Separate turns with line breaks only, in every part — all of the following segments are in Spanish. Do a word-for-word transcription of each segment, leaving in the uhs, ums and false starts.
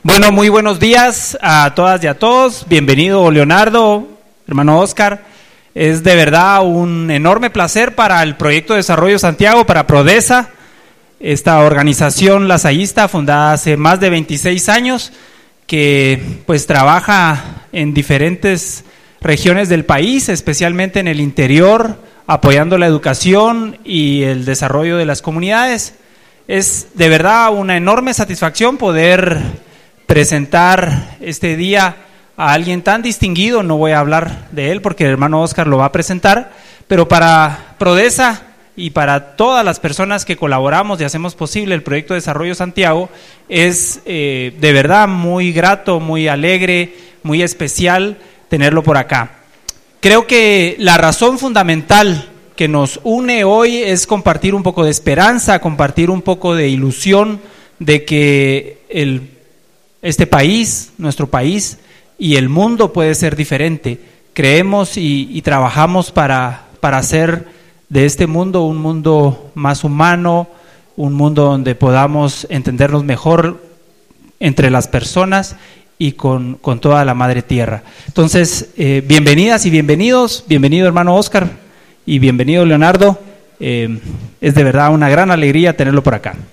Bueno, muy buenos días a todas y a todos. Bienvenido, Leonardo, hermano Oscar. Es de verdad un enorme placer para el Proyecto de Desarrollo Santiago, para Prodesa, esta organización lasallista fundada hace más de veintiséis años, que pues trabaja en diferentes regiones del país, especialmente en el interior, apoyando la educación y el desarrollo de las comunidades. Es de verdad una enorme satisfacción poder presentar este día a alguien tan distinguido. No voy a hablar de él porque el hermano Oscar lo va a presentar, pero para Prodesa y para todas las personas que colaboramos y hacemos posible el Proyecto de Desarrollo Santiago, es eh, de verdad muy grato, muy alegre, muy especial tenerlo por acá. Creo que la razón fundamental que nos une hoy es compartir un poco de esperanza, compartir un poco de ilusión de que el, este país, nuestro país y el mundo puede ser diferente. Creemos y, y trabajamos para, para hacer de este mundo un mundo más humano, un mundo donde podamos entendernos mejor entre las personas y con, con toda la madre tierra. Entonces, eh, bienvenidas y bienvenidos, bienvenido hermano Oscar y bienvenido Leonardo. Eh, es de verdad una gran alegría tenerlo por acá.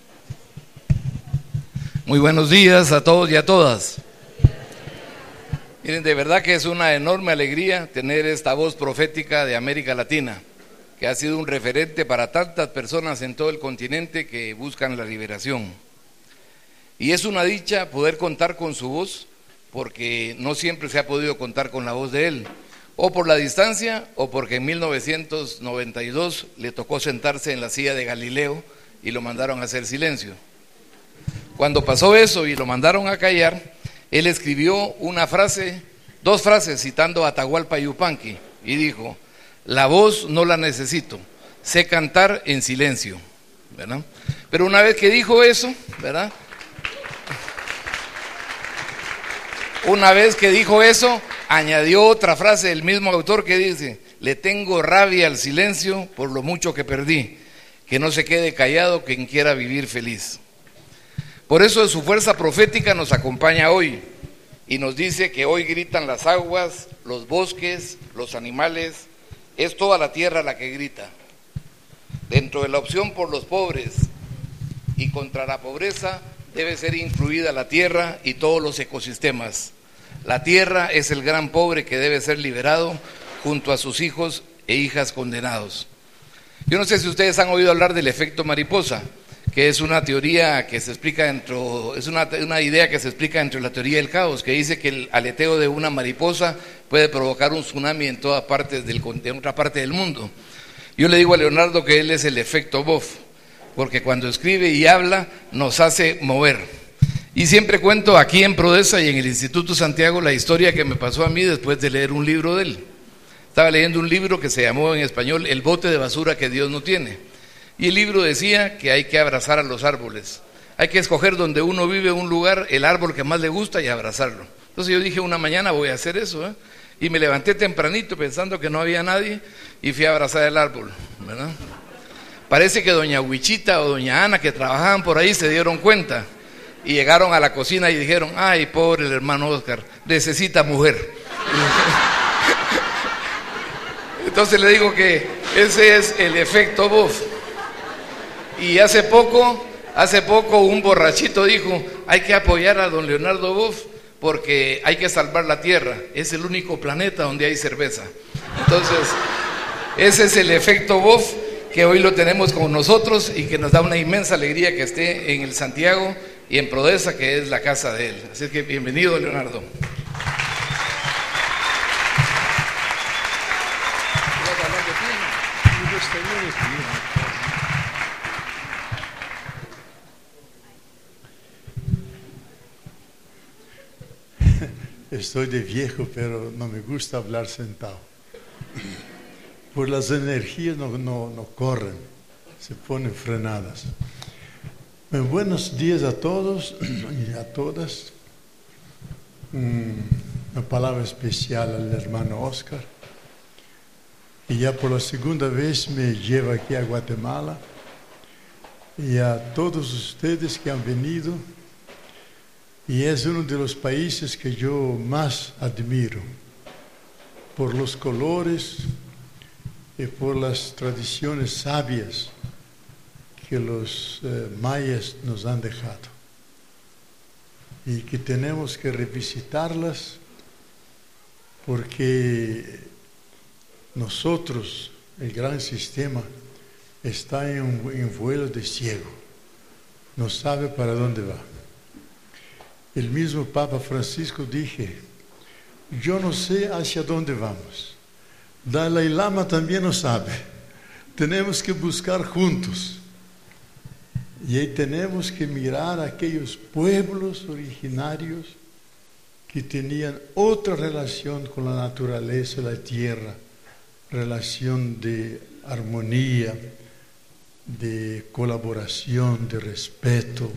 Muy buenos días a todos y a todas. Miren, de verdad que es una enorme alegría tener esta voz profética de América Latina, que ha sido un referente para tantas personas en todo el continente que buscan la liberación. Y es una dicha poder contar con su voz, porque no siempre se ha podido contar con la voz de él, o por la distancia, o porque en mil novecientos noventa y dos le tocó sentarse en la silla de Galileo y lo mandaron a hacer silencio. Cuando pasó eso y lo mandaron a callar, él escribió una frase, dos frases citando a Atahualpa Yupanqui, y dijo: la voz no la necesito, sé cantar en silencio, ¿verdad? Pero una vez que dijo eso, ¿verdad? Una vez que dijo eso, añadió otra frase del mismo autor que dice: le tengo rabia al silencio por lo mucho que perdí, que no se quede callado quien quiera vivir feliz. Por eso su fuerza profética nos acompaña hoy y nos dice que hoy gritan las aguas, los bosques, los animales, es toda la tierra la que grita. Dentro de la opción por los pobres y contra la pobreza debe ser incluida la tierra y todos los ecosistemas. La tierra es el gran pobre que debe ser liberado junto a sus hijos e hijas condenados. Yo no sé si ustedes han oído hablar del efecto mariposa, que es una teoría que se explica dentro, es una, una idea que se explica dentro de la teoría del caos, que dice que el aleteo de una mariposa puede provocar un tsunami en todas partes del, en otra parte del mundo. Yo le digo a Leonardo que él es el efecto Boff, porque cuando escribe y habla nos hace mover. Y siempre cuento aquí en Prodesa y en el Instituto Santiago la historia que me pasó a mí después de leer un libro de él. Estaba leyendo un libro que se llamó en español El bote de basura que Dios no tiene. Y el libro decía que hay que abrazar a los árboles. Hay que escoger donde uno vive un lugar, el árbol que más le gusta, y abrazarlo. Entonces yo dije, una mañana voy a hacer eso, ¿eh? Y me levanté tempranito pensando que no había nadie y fui a abrazar el árbol, ¿verdad? Parece que doña Huichita o doña Ana, que trabajaban por ahí, se dieron cuenta y llegaron a la cocina y dijeron: ay, pobre el hermano Oscar, necesita mujer. Entonces le digo que ese es el efecto Boff. Y hace poco, hace poco un borrachito dijo: hay que apoyar a don Leonardo Boff porque hay que salvar la tierra, es el único planeta donde hay cerveza. Entonces, ese es el efecto Boff, que hoy lo tenemos con nosotros y que nos da una inmensa alegría que esté en el Santiago y en Prodesa, que es la casa de él. Así que bienvenido, Leonardo.
Estoy de viejo, pero no me gusta hablar sentado. Por las energías no, no, no corren, se ponen frenadas. Bueno, buenos días a todos y a todas. Una palabra especial al hermano Oscar. Y ya por la segunda vez me lleva aquí a Guatemala. Y a todos ustedes que han venido y es uno de los países que yo más admiro por los colores y por las tradiciones sabias que los eh, mayas nos han dejado, y que tenemos que revisitarlas, porque nosotros, el gran sistema, está en un en vuelo de ciego, no sabe para dónde va. El mismo Papa Francisco dije, yo no sé hacia dónde vamos. Dalai Lama también no sabe. Tenemos que buscar juntos. Y ahí tenemos que mirar a aquellos pueblos originarios que tenían otra relación con la naturaleza, la tierra, relación de armonía, de colaboración, de respeto.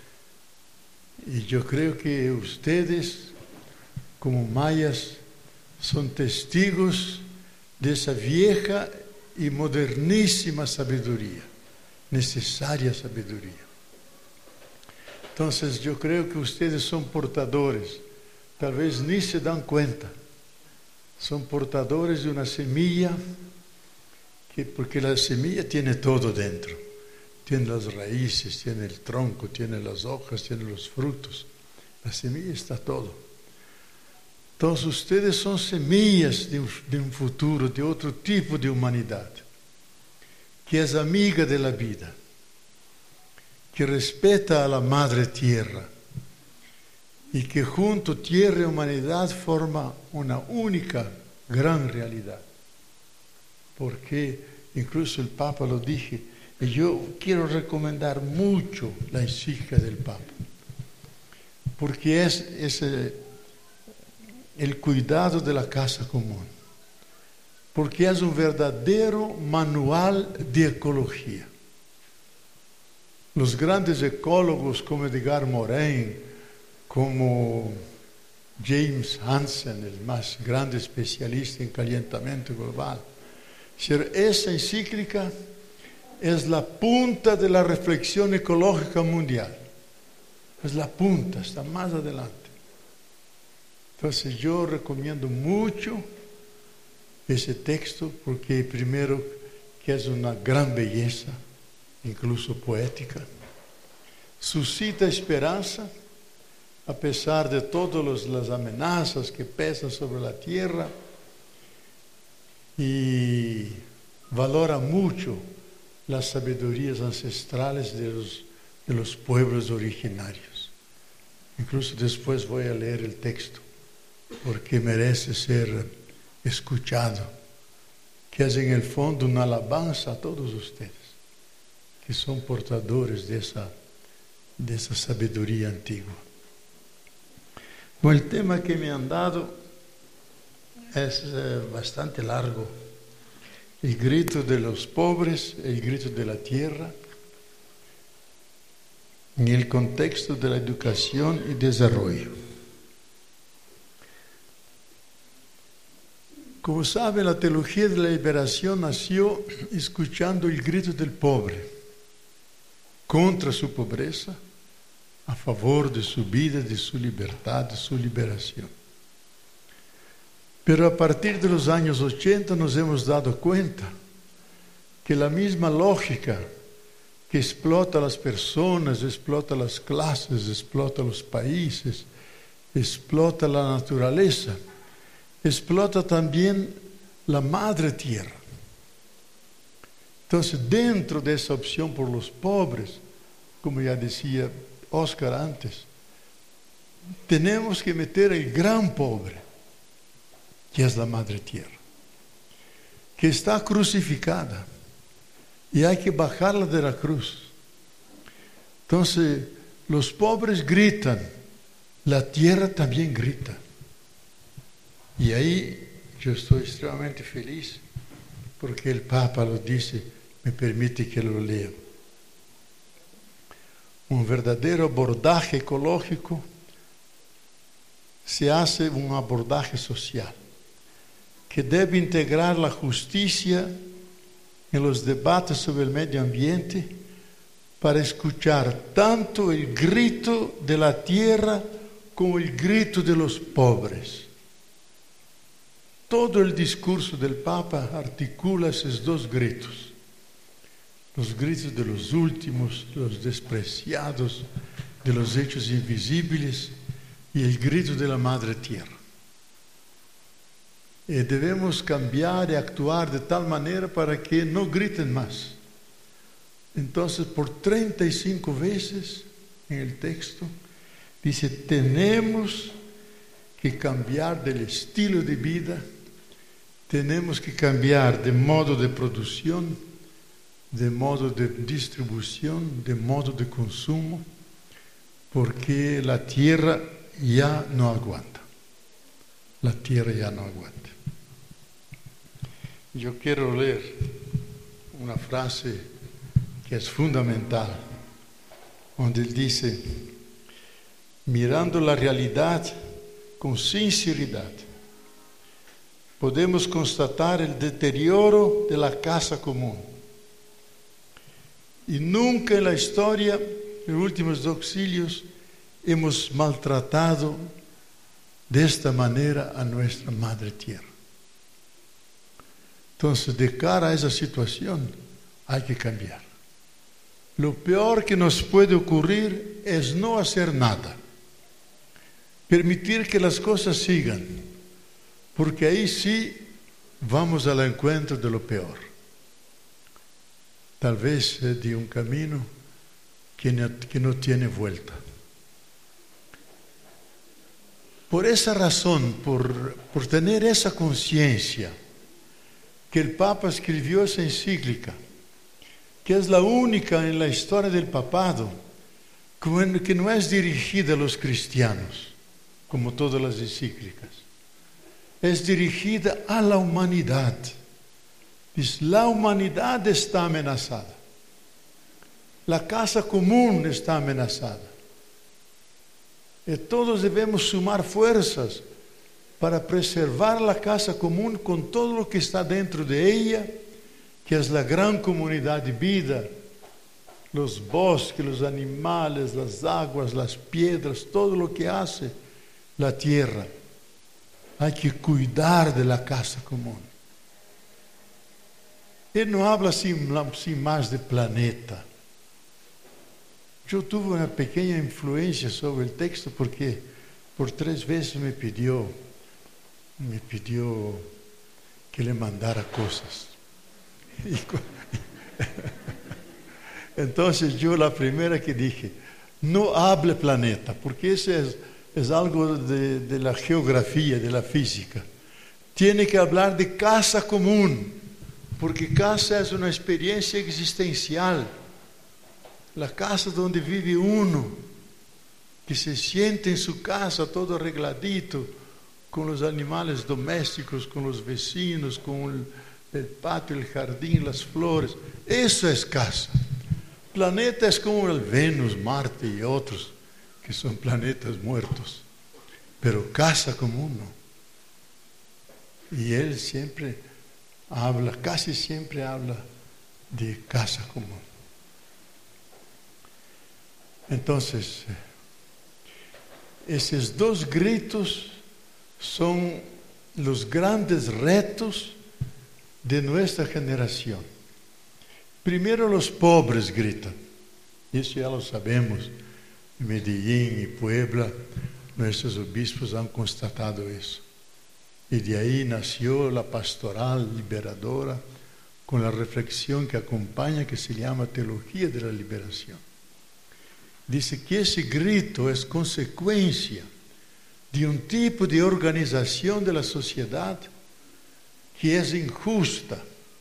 Y yo creo que ustedes, como mayas, son testigos de esa vieja y modernísima sabiduría, necesaria sabiduría. Entonces yo creo que ustedes son portadores, tal vez ni se dan cuenta, son portadores de una semilla, que, porque la semilla tiene todo dentro, tiene las raíces, tiene el tronco, tiene las hojas, tiene los frutos, la semilla está todo. Entonces ustedes son semillas de un, de un futuro, de otro tipo de humanidad, que es amiga de la vida, que respeta a la madre tierra, y que junto tierra y humanidad forma una única gran realidad. Porque incluso el Papa lo dije, y yo quiero recomendar mucho la encíclica del Papa, porque es, es eh, el cuidado de la casa común, porque es un verdadero manual de ecología. Los grandes ecólogos como Edgar Morin, como James Hansen, el más grande especialista en calentamiento global, esa encíclica es la punta de la reflexión ecológica mundial. Es la punta, está más adelante. Entonces yo recomiendo mucho ese texto, porque primero que es una gran belleza, incluso poética, suscita esperanza a pesar de todas las amenazas que pesan sobre la tierra, y valora mucho las sabidurías ancestrales de los, de los pueblos originarios. Incluso después voy a leer el texto, porque merece ser escuchado, que es en el fondo una alabanza a todos ustedes, que son portadores de esa, de esa sabiduría antigua. Bueno, el tema que me han dado es eh, bastante largo. El grito de los pobres, el grito de la tierra, en el contexto de la educación y desarrollo. Como saben, la teología de la liberación nació escuchando el grito del pobre contra su pobreza, a favor de su vida, de su libertad, de su liberación. Pero a partir de los años ochenta nos hemos dado cuenta que la misma lógica que explota a las personas, explota las clases, explota los países, explota la naturaleza, explota también la madre tierra. Entonces, dentro de esa opción por los pobres, como ya decía Oscar antes, tenemos que meter el gran pobre, que es la madre tierra, que está crucificada y hay que bajarla de la cruz. Entonces, los pobres gritan, la tierra también grita. Y ahí yo estoy extremadamente feliz, porque el Papa lo dice, me permite que lo lea. Un verdadero abordaje ecológico se hace un abordaje social, que debe integrar la justicia en los debates sobre el medio ambiente, para escuchar tanto el grito de la tierra con el grito de los pobres. Todo el discurso del Papa articula esos dos gritos. Los gritos de los últimos, los despreciados, de los hechos invisibles y el grito de la Madre Tierra. Y debemos cambiar y actuar de tal manera para que no griten más. Entonces, por treinta y cinco veces en el texto, dice, tenemos que cambiar del estilo de vida, tenemos que cambiar de modo de producción, de modo de distribución, de modo de consumo, porque la tierra ya no aguanta. La tierra ya no aguanta. Yo quiero leer una frase que es fundamental, donde él dice, mirando la realidad con sinceridad, podemos constatar el deterioro de la casa común. Y nunca en la historia, en los últimos dos siglos, hemos maltratado de esta manera a nuestra Madre Tierra. Entonces, de cara a esa situación, hay que cambiar. Lo peor que nos puede ocurrir es no hacer nada. Permitir que las cosas sigan, porque ahí sí vamos al encuentro de lo peor. Tal vez de un camino que no, que no tiene vuelta. Por esa razón, por, por tener esa conciencia, que el Papa escribió esa encíclica, que es la única en la historia del papado, que no es dirigida a los cristianos, como todas las encíclicas. Es dirigida a la humanidad. Dice, la humanidad está amenazada. La casa común está amenazada. Y todos debemos sumar fuerzas para preservar la casa común con todo lo que está dentro de ella, que es la gran comunidad de vida, los bosques, los animales, las aguas, las piedras, todo lo que hace la tierra. Hay que cuidar de la casa común. Él no habla sin, sin más de planeta. Yo tuve una pequeña influencia sobre el texto porque por tres veces me pidió, me pidió que le mandara cosas. Entonces yo la primera que dije, no hable planeta, porque eso es, es algo de, de la geografía, de la física. Tiene que hablar de casa común, porque casa es una experiencia existencial. La casa donde vive uno, que se siente en su casa todo arregladito, con los animales domésticos, con los vecinos, con el, el patio, el jardín, las flores. Eso es casa. Planeta es como el Venus, Marte y otros, que son planetas muertos. Pero casa común no. Y él siempre habla, casi siempre habla de casa común. Entonces, esos dos gritos son los grandes retos de nuestra generación. Primero los pobres gritan, eso ya lo sabemos, en Medellín y Puebla, nuestros obispos han constatado eso. Y de ahí nació la pastoral liberadora con la reflexión que acompaña, que se llama Teología de la Liberación. Dice que ese grito es consecuencia de un tipo de organización de la sociedad que es injusta,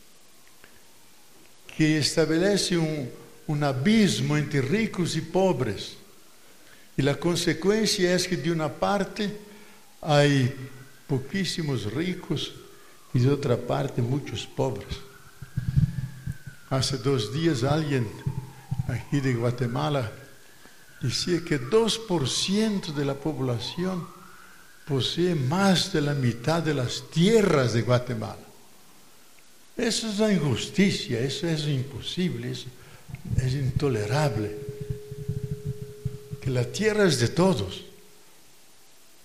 que estabelece un, un abismo entre ricos y pobres. Y la consecuencia es que de una parte hay poquísimos ricos y de otra parte muchos pobres. Hace dos días alguien aquí de Guatemala decía que dos por ciento de la población posee más de la mitad de las tierras de Guatemala. Eso es una injusticia, eso es imposible, eso es intolerable. Que la tierra es de todos.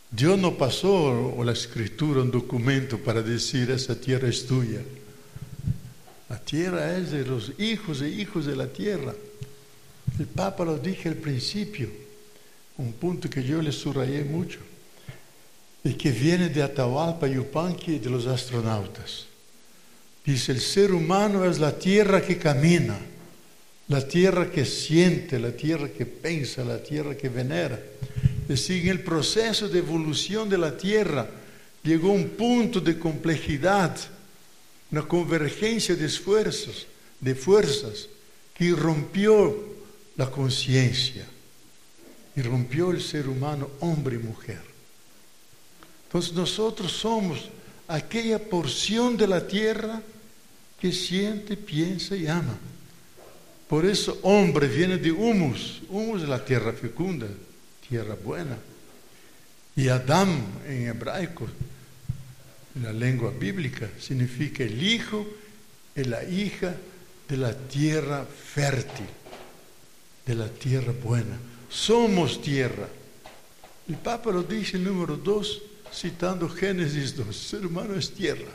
Dios no pasó o la escritura, un documento para decir esa tierra es tuya. La tierra es de los hijos e hijos de la tierra. El Papa lo dije al principio, un punto que yo le subrayé mucho, y que viene de Atahualpa Yupanqui y de los astronautas. Dice, el ser humano es la tierra que camina, la tierra que siente, la tierra que piensa, la tierra que venera. Es decir, en el proceso de evolución de la tierra llegó un punto de complejidad, una convergencia de esfuerzos, de fuerzas, que irrumpió la conciencia, irrumpió el ser humano, hombre y mujer. Entonces nosotros somos aquella porción de la tierra que siente, piensa y ama. Por eso hombre viene de humus, humus es la tierra fecunda, tierra buena. Y Adam en hebraico, en la lengua bíblica, significa el hijo y la hija de la tierra fértil, de la tierra buena. Somos tierra. El Papa lo dice en número dos, citando Génesis dos, el ser humano es tierra.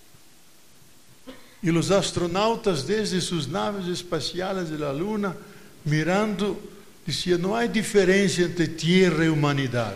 Y los astronautas desde sus naves espaciales de la luna, mirando, decían, no hay diferencia entre tierra y humanidad.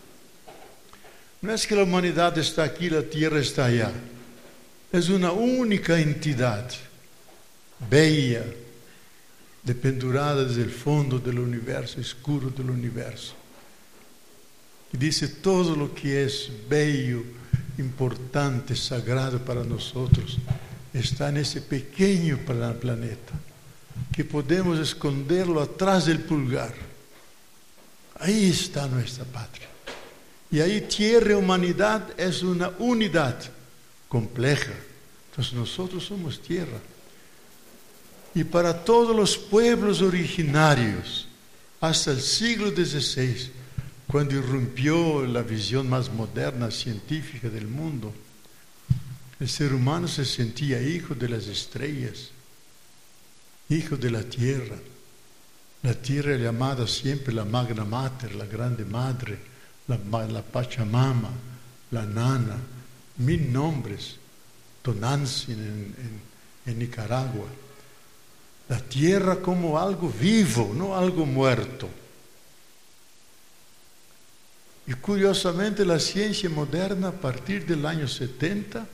No es que la humanidad está aquí, la tierra está allá. Es una única entidad, bella, dependurada desde el fondo del universo, oscuro del universo. Y dice, todo lo que es bello, importante, sagrado para nosotros, está en ese pequeño planeta, que podemos esconderlo atrás del pulgar. Ahí está nuestra patria. Y ahí tierra y humanidad es una unidad compleja. Entonces nosotros somos tierra. Y para todos los pueblos originarios, hasta el siglo dieciséis, cuando irrumpió la visión más moderna, científica del mundo, el ser humano se sentía hijo de las estrellas, hijo de la tierra. La tierra llamada siempre la Magna Mater, la Grande Madre, la, la Pachamama, la Nana, mil nombres, Tonantzin en, en, en Nicaragua. La tierra como algo vivo, no algo muerto. Y curiosamente la ciencia moderna a partir del año setenta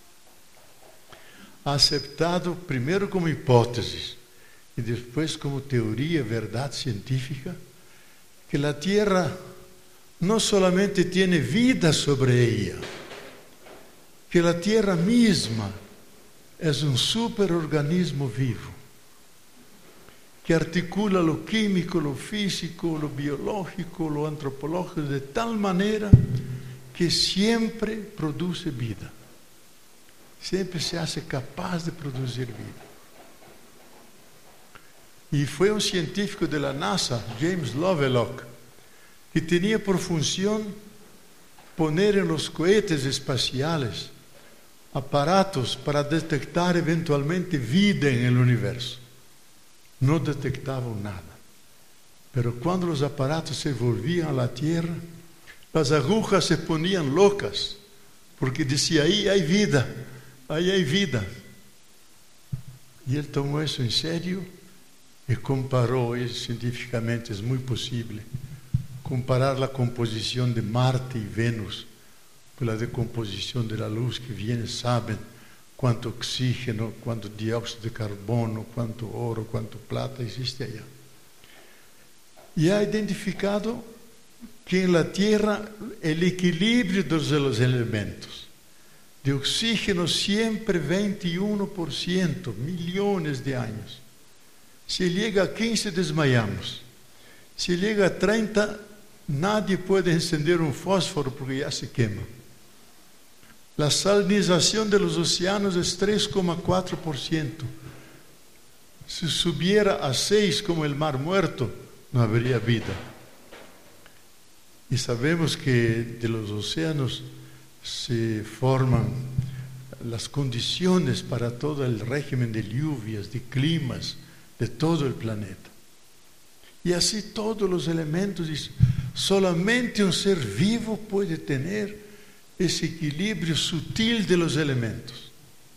ha aceptado primero como hipótesis y después como teoría, verdad científica, que la tierra no solamente tiene vida sobre ella, que la tierra misma es un superorganismo vivo, que articula lo químico, lo físico, lo biológico, lo antropológico, de tal manera que siempre produce vida. Siempre se hace capaz de producir vida. Y fue un científico de la NASA, James Lovelock, que tenía por función poner en los cohetes espaciales aparatos para detectar eventualmente vida en el universo. No detectaban nada. Pero cuando los aparatos se volvían a la Tierra, las agujas se ponían locas, porque decía, ahí hay vida, ahí hay vida. Y él tomó eso en serio y comparó, y científicamente es muy posible, comparar la composición de Marte y Venus con la decomposición de la luz que viene, saben cuánto oxígeno, cuánto dióxido de carbono, cuánto oro, cuánto plata existe allá. Y ha identificado que en la Tierra el equilibrio de los elementos, de oxígeno siempre veintiuno por ciento, millones de años. Si llega a quince desmayamos, si llega a treinta nadie puede encender un fósforo porque ya se quema. La salinización de los océanos es tres coma cuatro por ciento. Si subiera a seis como el Mar Muerto, no habría vida. Y sabemos que de los océanos se forman las condiciones para todo el régimen de lluvias, de climas, de todo el planeta. Y así todos los elementos. Solamente un ser vivo puede tener ese equilibrio sutil de los elementos.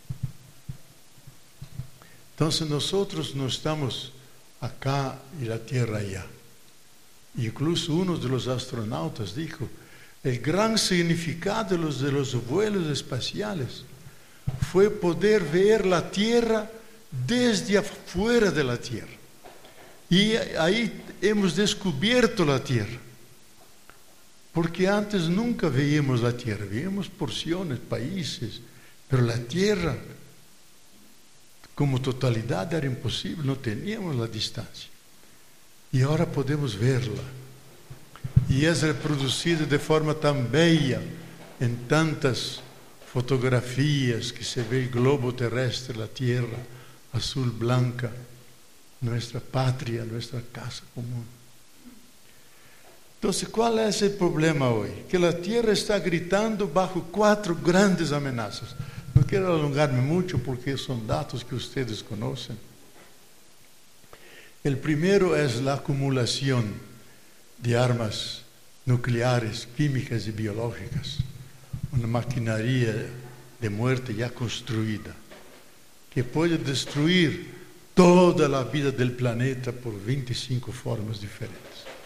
Entonces nosotros no estamos acá y la Tierra allá. Incluso uno de los astronautas dijo, el gran significado de los, de los vuelos espaciales fue poder ver la Tierra desde afuera de la Tierra. Y ahí hemos descubierto la Tierra. Porque antes nunca veíamos la Tierra, veíamos porciones, países, pero la Tierra como totalidad era imposible, no teníamos la distancia. Y ahora podemos verla. Y es reproducida de forma tan bella en tantas fotografías que se ve el globo terrestre, la Tierra azul blanca, nuestra patria, nuestra casa común. Entonces, ¿cuál es el problema hoy? Que la Tierra está gritando bajo cuatro grandes amenazas. No quiero alongarme mucho porque son datos que ustedes conocen. El primero es la acumulación de armas nucleares, químicas y biológicas. Una maquinaria de muerte ya construida, que puede destruir toda la vida del planeta por veinticinco formas diferentes.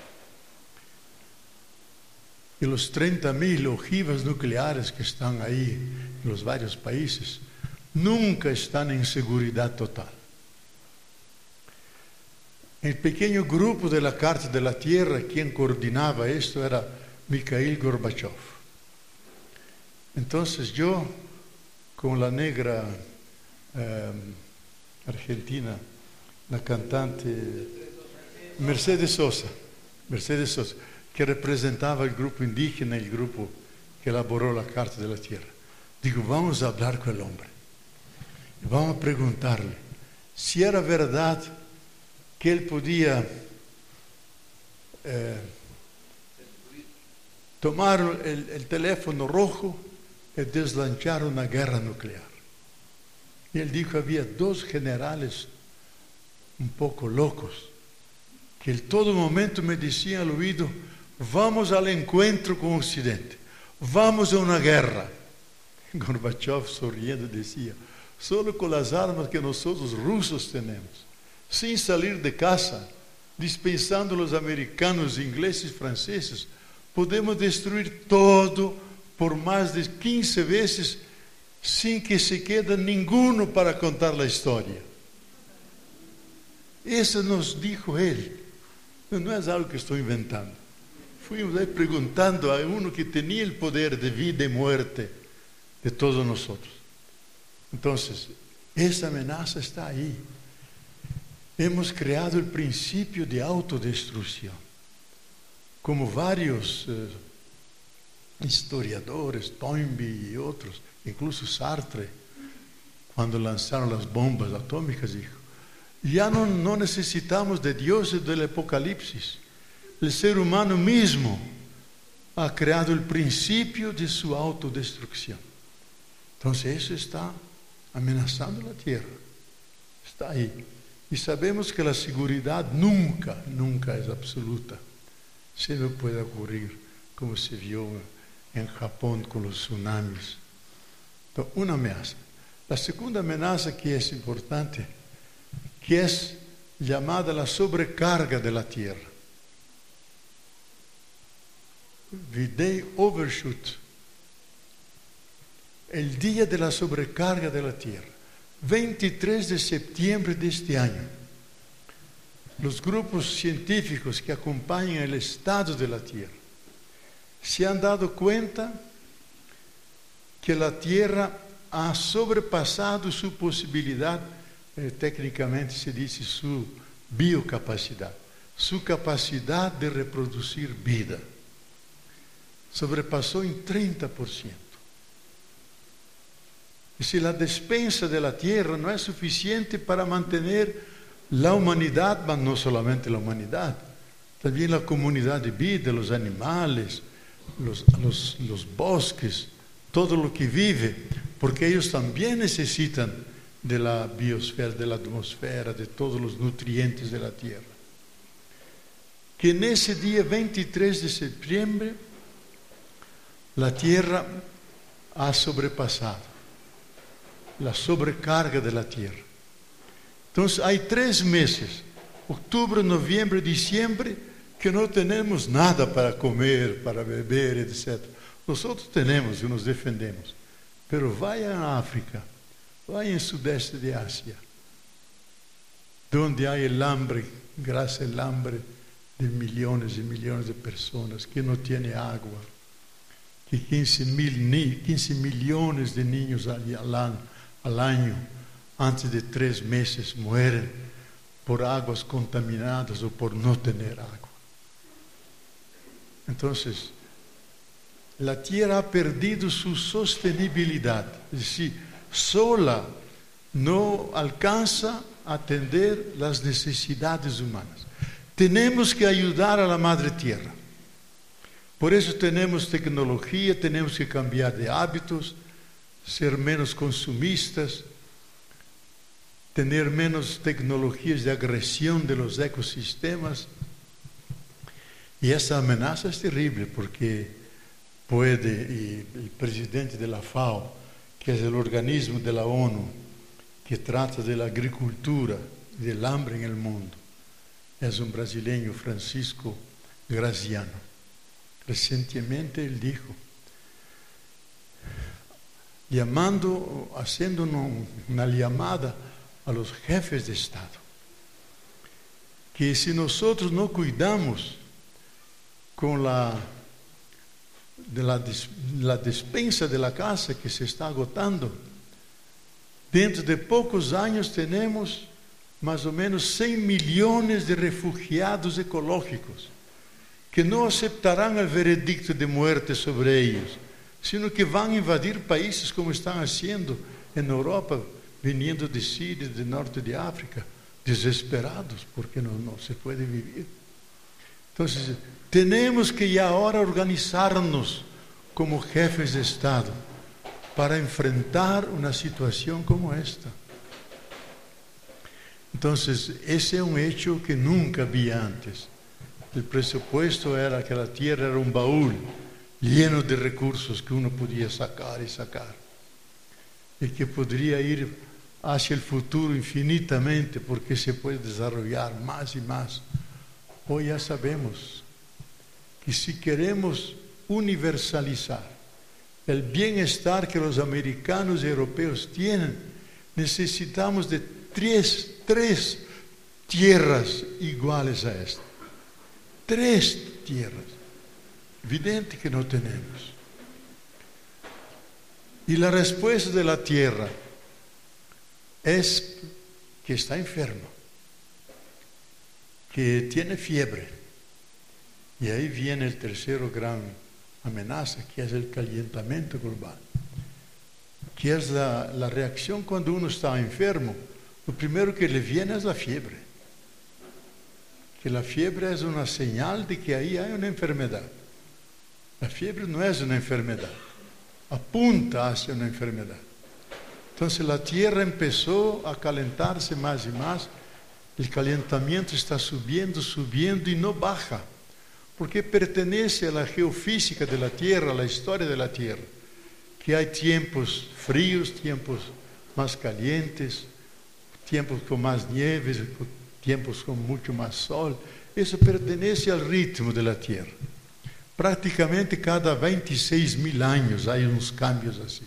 Y los treinta mil ojivas nucleares que están ahí en los varios países nunca están en seguridad total. El pequeño grupo de la Carta de la Tierra, quien coordinaba esto era Mikhail Gorbachev. Entonces yo, con la negra eh, argentina, la cantante Mercedes Sosa, Mercedes Sosa, que representaba el grupo indígena, el grupo que elaboró la Carta de la Tierra. Digo, vamos a hablar con el hombre. Vamos a preguntarle si era verdad que él podía eh, tomar el, el teléfono rojo y deslanchar una guerra nuclear. Y él dijo, había dos generales un poco locos que en todo momento me decían al oído, vamos al encuentro con Occidente, vamos a una guerra. Gorbachev sonriendo decía, solo con las armas que nosotros rusos tenemos, sin salir de casa, dispensando los americanos, ingleses, franceses, podemos destruir todo por más de quince veces sin que se quede ninguno para contar la historia. Eso nos dijo él. No es algo que estoy inventando. Fuimos ahí preguntando a uno que tenía el poder de vida y muerte de todos nosotros. Entonces, esa amenaza está ahí. Hemos creado el principio de autodestrucción. Como varios eh, historiadores, Toynbee y otros, incluso Sartre, cuando lanzaron las bombas atómicas, dijo, ya no, no necesitamos de dioses del Apocalipsis. El ser humano mismo ha creado el principio de su autodestrucción. Entonces eso está amenazando la tierra. Está ahí. Y sabemos que la seguridad nunca, nunca es absoluta. Siempre puede ocurrir, como se vio en Japón con los tsunamis. Entonces, una amenaza. La segunda amenaza que es importante, que es llamada la sobrecarga de la tierra. The day overshoot. El día de la sobrecarga de la tierra. veintitrés de septiembre de este año. Los grupos científicos que acompañan el estado de la tierra se han dado cuenta que la tierra ha sobrepasado su posibilidad, eh, técnicamente se dice su biocapacidad, su capacidad de reproducir vida. Sobrepasó en treinta por ciento. Y si la despensa de la tierra no es suficiente para mantener la humanidad, pero no solamente la humanidad, también la comunidad de vida, los animales, los, los, los bosques, todo lo que vive, porque ellos también necesitan de la biosfera, de la atmósfera, de todos los nutrientes de la tierra. que en ese día veintitrés de septiembre la tierra ha sobrepasado la sobrecarga de la tierra. Entonces hay tres meses, octubre, noviembre, diciembre, que no tenemos nada para comer, para beber, etcétera. Nosotros tenemos y nos defendemos. Pero vaya a África, vaya en el sudeste de Asia, donde hay el hambre, gracias al hambre de millones y millones de personas que no tienen agua, que quince, mil, quince millones de niños al, al, al año, antes de tres meses, mueren por aguas contaminadas o por no tener agua. Entonces, la tierra ha perdido su sostenibilidad, es decir, sola no alcanza a atender las necesidades humanas. Tenemos que ayudar a la madre tierra. Por eso tenemos tecnología, tenemos que cambiar de hábitos, ser menos consumistas, tener menos tecnologías de agresión de los ecosistemas. Y esa amenaza es terrible porque puede, y el presidente de la FAO, que es el organismo de la ONU que trata de la agricultura y del hambre en el mundo, es un brasileño, Francisco Graziano. Recientemente él dijo, llamando, haciendo una llamada a los jefes de Estado, que si nosotros no cuidamos con la, de la, la despensa de la casa que se está agotando, dentro de pocos años tenemos más o menos cien millones de refugiados ecológicos que no aceptarán el veredicto de muerte sobre ellos, sino que van a invadir países como están haciendo en Europa, viniendo de Siria, del norte de África, desesperados porque no, no se puede vivir. Entonces, tenemos que ya ahora organizarnos como jefes de Estado para enfrentar una situación como esta. Entonces, ese es un hecho que nunca había antes. El presupuesto era que la tierra era un baúl lleno de recursos que uno podía sacar y sacar, y que podría ir hacia el futuro infinitamente porque se puede desarrollar más y más. Hoy ya sabemos que si queremos universalizar el bienestar que los americanos y europeos tienen, necesitamos de tres, tres tierras iguales a esta. Tres tierras. Evidente que no tenemos. Y la respuesta de la tierra es que está enferma, que tiene fiebre. Y ahí viene el tercero gran amenaza, que es el calentamiento global, que es la, la reacción cuando uno está enfermo. Lo primero que le viene es la fiebre, que la fiebre es una señal de que ahí hay una enfermedad. La fiebre no es una enfermedad, apunta hacia una enfermedad. Entonces la tierra empezó a calentarse más y más, el calentamiento está subiendo, subiendo y no baja, porque pertenece a la geofísica de la tierra, a la historia de la tierra, que hay tiempos fríos, tiempos más calientes, tiempos con más nieves, tiempos con mucho más sol. Eso pertenece al ritmo de la tierra. Prácticamente cada veintiséis mil años hay unos cambios así.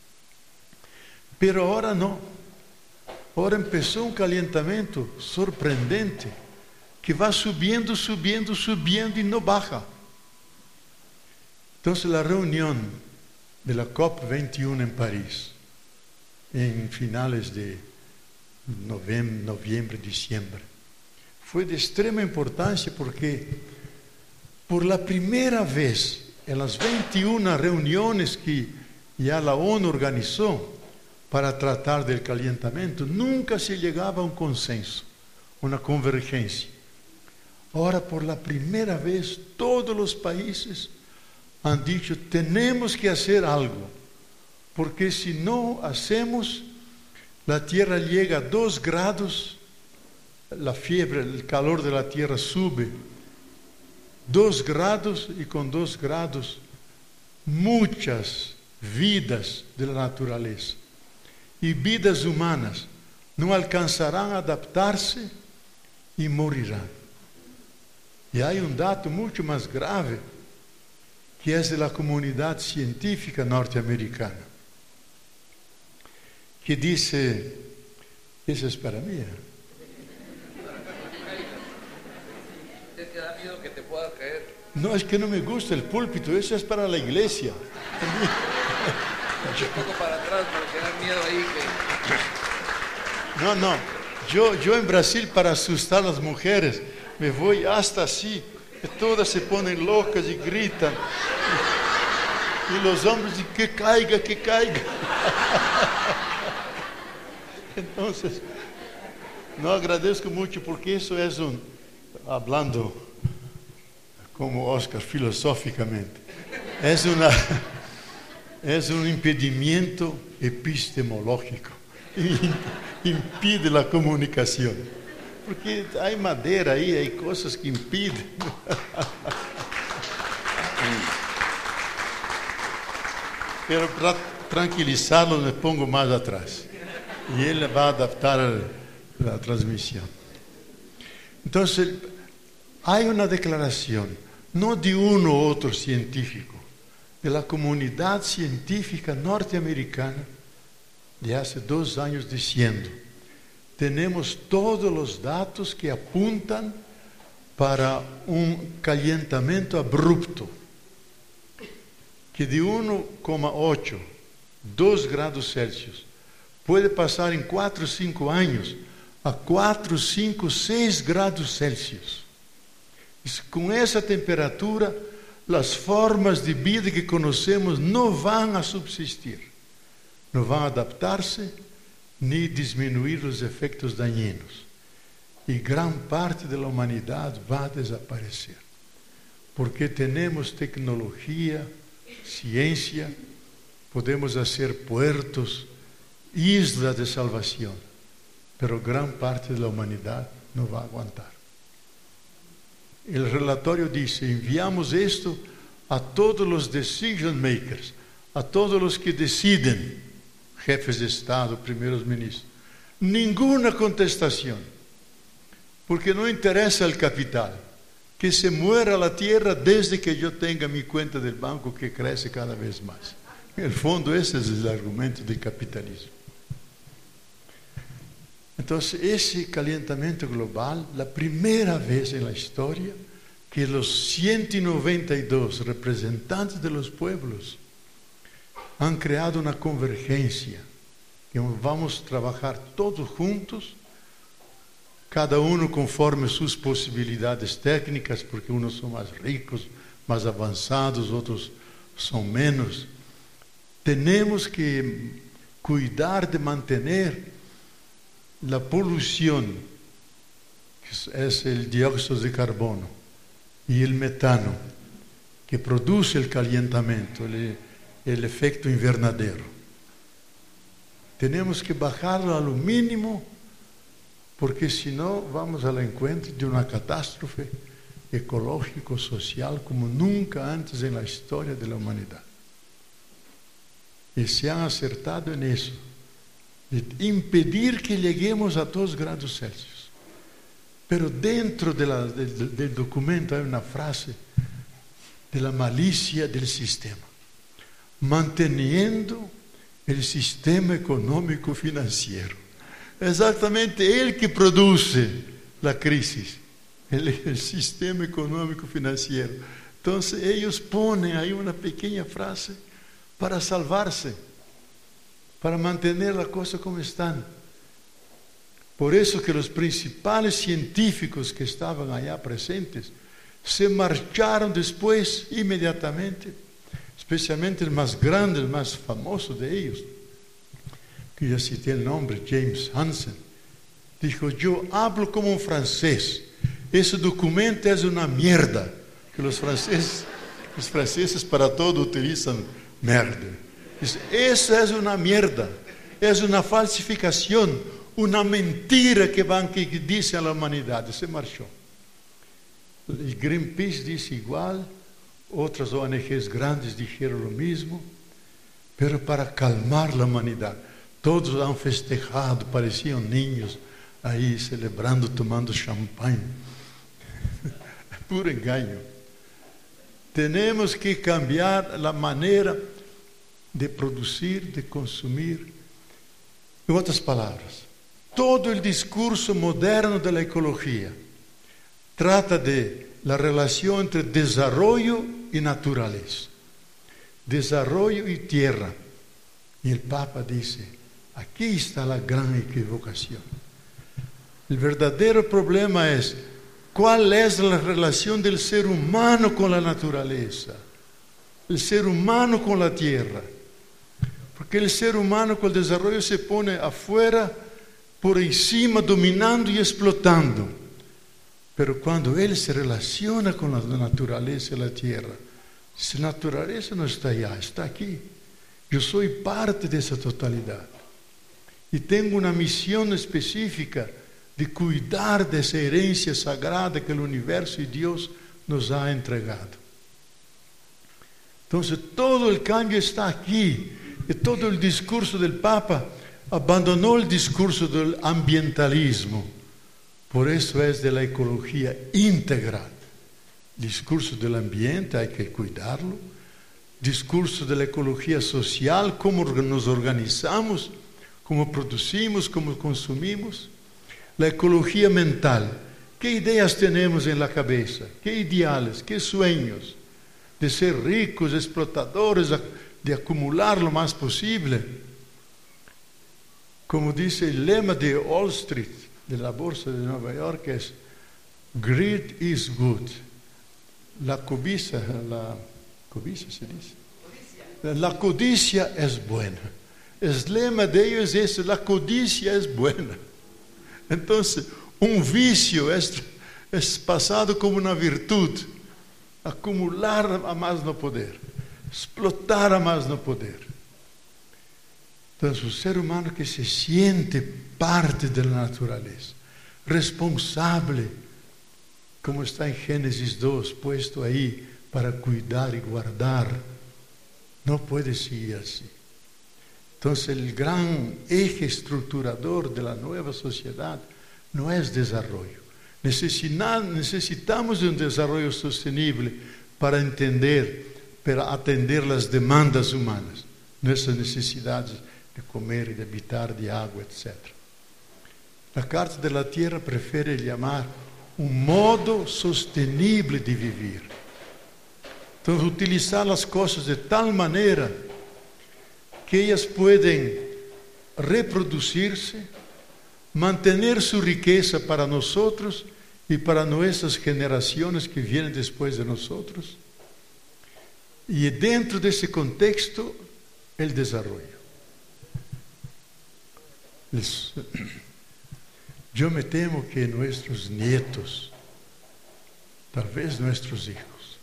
Pero ahora no. Ahora empezó un calentamiento sorprendente que va subiendo, subiendo, subiendo y no baja. Entonces la reunión de la COP veintiuno en París, en finales de noviembre, noviembre, diciembre, fue de extrema importancia porque por la primera vez en las veintiuna reuniones que ya la ONU organizó para tratar del calentamiento, nunca se llegaba a un consenso, una convergencia. Ahora, por la primera vez, todos los países han dicho, tenemos que hacer algo, porque si no hacemos, la tierra llega a dos grados, la fiebre, el calor de la tierra sube Dos grados y con dos grados muchas vidas de la naturaleza y vidas humanas no alcanzarán a adaptarse y morirán. Y hay un dato mucho más grave, que es de la comunidad científica norteamericana, que dice, eso es para mí, ¿eh?
¿Te da miedo que te pueda caer?
No, es que no me gusta el púlpito, eso es para la iglesia.
Un poco para atrás para que da miedo ahí que...
No, no, yo, yo en Brasil, para asustar a las mujeres, me voy hasta así, y todas se ponen locas y gritan. Y los hombres dicen, que caiga, que caiga. Entonces, no agradezco mucho porque eso es un, hablando como Oscar filosóficamente, es, una, es un impedimento epistemológico. Impide la comunicación. Porque hay madera ahí, hay cosas que impiden. Pero para tranquilizarlo me pongo más atrás. Y él va a adaptar la transmisión. Entonces, hay una declaración, no de uno u otro científico, de la comunidad científica norteamericana de hace dos años diciendo, tenemos todos los datos que apuntan para un calentamiento abrupto, que de uno coma ocho, dos grados Celsius, puede pasar en cuatro o cinco años a cuatro, cinco, seis grados Celsius. Con esa temperatura, las formas de vida que conocemos no van a subsistir, no van a adaptarse ni disminuir los efectos dañinos. Y gran parte de la humanidad va a desaparecer, porque tenemos tecnología, ciencia, podemos hacer puertos, islas de salvación, pero gran parte de la humanidad no va a aguantar. El relatorio dice, enviamos esto a todos los decision makers, a todos los que deciden, jefes de Estado, primeros ministros. Ninguna contestación, porque no interesa el capital, que se muera la tierra desde que yo tenga mi cuenta del banco que crece cada vez más. En el fondo ese es el argumento del capitalismo. Entonces, ese calentamiento global, la primera vez en la historia que los ciento noventa y dos representantes de los pueblos han creado una convergencia, que vamos a trabajar todos juntos, cada uno conforme sus posibilidades técnicas, porque unos son más ricos, más avanzados, otros son menos. Tenemos que cuidar de mantener la polución, que es el dióxido de carbono, y el metano, que produce el calentamiento, el, el efecto invernadero. Tenemos que bajarlo a lo mínimo, porque si no vamos al encuentro de una catástrofe ecológico-social como nunca antes en la historia de la humanidad. Y se han acertado en eso, de impedir que lleguemos a dos grados Celsius. Pero dentro de la, de, de, del documento hay una frase de la malicia del sistema, manteniendo el sistema económico financiero. Exactamente el que produce la crisis, el, el sistema económico financiero. Entonces ellos ponen ahí una pequeña frase para salvarse, para mantener la cosa como están. Por eso que los principales científicos que estaban allá presentes se marcharon después inmediatamente, especialmente el más grande, el más famoso de ellos, que ya cité el nombre, James Hansen, dijo, yo hablo como un francés, ese documento es una mierda, que los franceses, los franceses para todo utilizan mierda. Dice, esa es una mierda, es una falsificación, una mentira que van que dice a la humanidad. Se marchó. El Greenpeace dice igual, otras O N Ges grandes dijeron lo mismo, pero para calmar la humanidad. Todos han festejado, parecían niños ahí celebrando, tomando champán. Puro engaño. Tenemos que cambiar la manera de producir, de consumir. En otras palabras, todo el discurso moderno de la ecología trata de la relación entre desarrollo y naturaleza, desarrollo y tierra. Y el Papa dice, aquí está la gran equivocación. El verdadero problema es, ¿cuál es la relación del ser humano con la naturaleza? El ser humano con la tierra. Porque el ser humano con el desarrollo se pone afuera, por encima, dominando y explotando. Pero cuando él se relaciona con la naturaleza y la tierra, esa naturaleza no está allá, está aquí. Yo soy parte de esa totalidad. Y tengo una misión específica de cuidar de esa herencia sagrada que el universo y Dios nos ha entregado. Entonces todo el cambio está aquí. Y todo el discurso del Papa abandonó el discurso del ambientalismo. Por eso es de la ecología integral. Discurso del ambiente, hay que cuidarlo. Discurso de la ecología social, cómo nos organizamos, cómo producimos, cómo consumimos. La ecología mental, qué ideas tenemos en la cabeza, qué ideales, qué sueños, de ser ricos, explotadores, de acumular lo más posible. Como dice el lema de Wall Street, de la bolsa de Nueva York, es greed is good. La cobiza, la cobiza se dice. Codicia. La codicia es buena. El lema de ellos es la codicia es buena. Entonces, un vicio es, es pasado como una virtud. Acumular a más no poder. Explotar a más no poder. Entonces, el ser humano que se siente parte de la naturaleza, responsable, como está en Génesis dos, puesto ahí para cuidar y guardar, no puede seguir así. Entonces, el gran eje estructurador de la nueva sociedad no es desarrollo. Necesitamos de un desarrollo sostenible para entender, para atender las demandas humanas, nuestras necesidades de comer y de habitar, de agua, etcétera. La Carta de la Tierra prefiere llamar un modo sostenible de vivir. Entonces, utilizar las cosas de tal manera que ellas pueden reproducirse, mantener su riqueza para nosotros y para nuestras generaciones que vienen después de nosotros. Y dentro de ese contexto, el desarrollo. Les, yo me temo que nuestros nietos, tal vez nuestros hijos,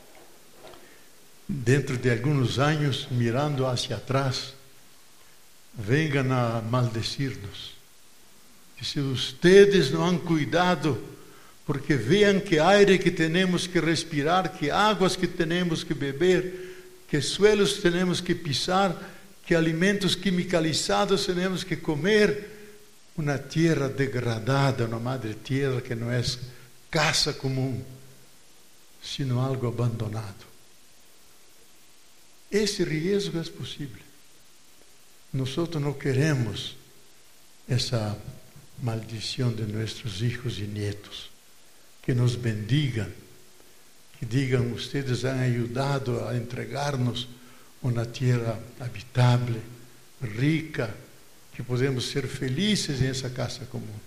dentro de algunos años, mirando hacia atrás, vengan a maldecirnos. Que si ustedes no han cuidado, porque vean que aire que tenemos que respirar, que aguas que tenemos que beber, que suelos tenemos que pisar, que alimentos quimicalizados tenemos que comer, una tierra degradada, una madre tierra que no es casa común, sino algo abandonado. Ese riesgo es posible. Nosotros no queremos esa maldición de nuestros hijos y nietos, que nos bendigan, que digan, ustedes han ayudado a entregarnos una tierra habitable, rica, que podemos ser felices en esa casa común.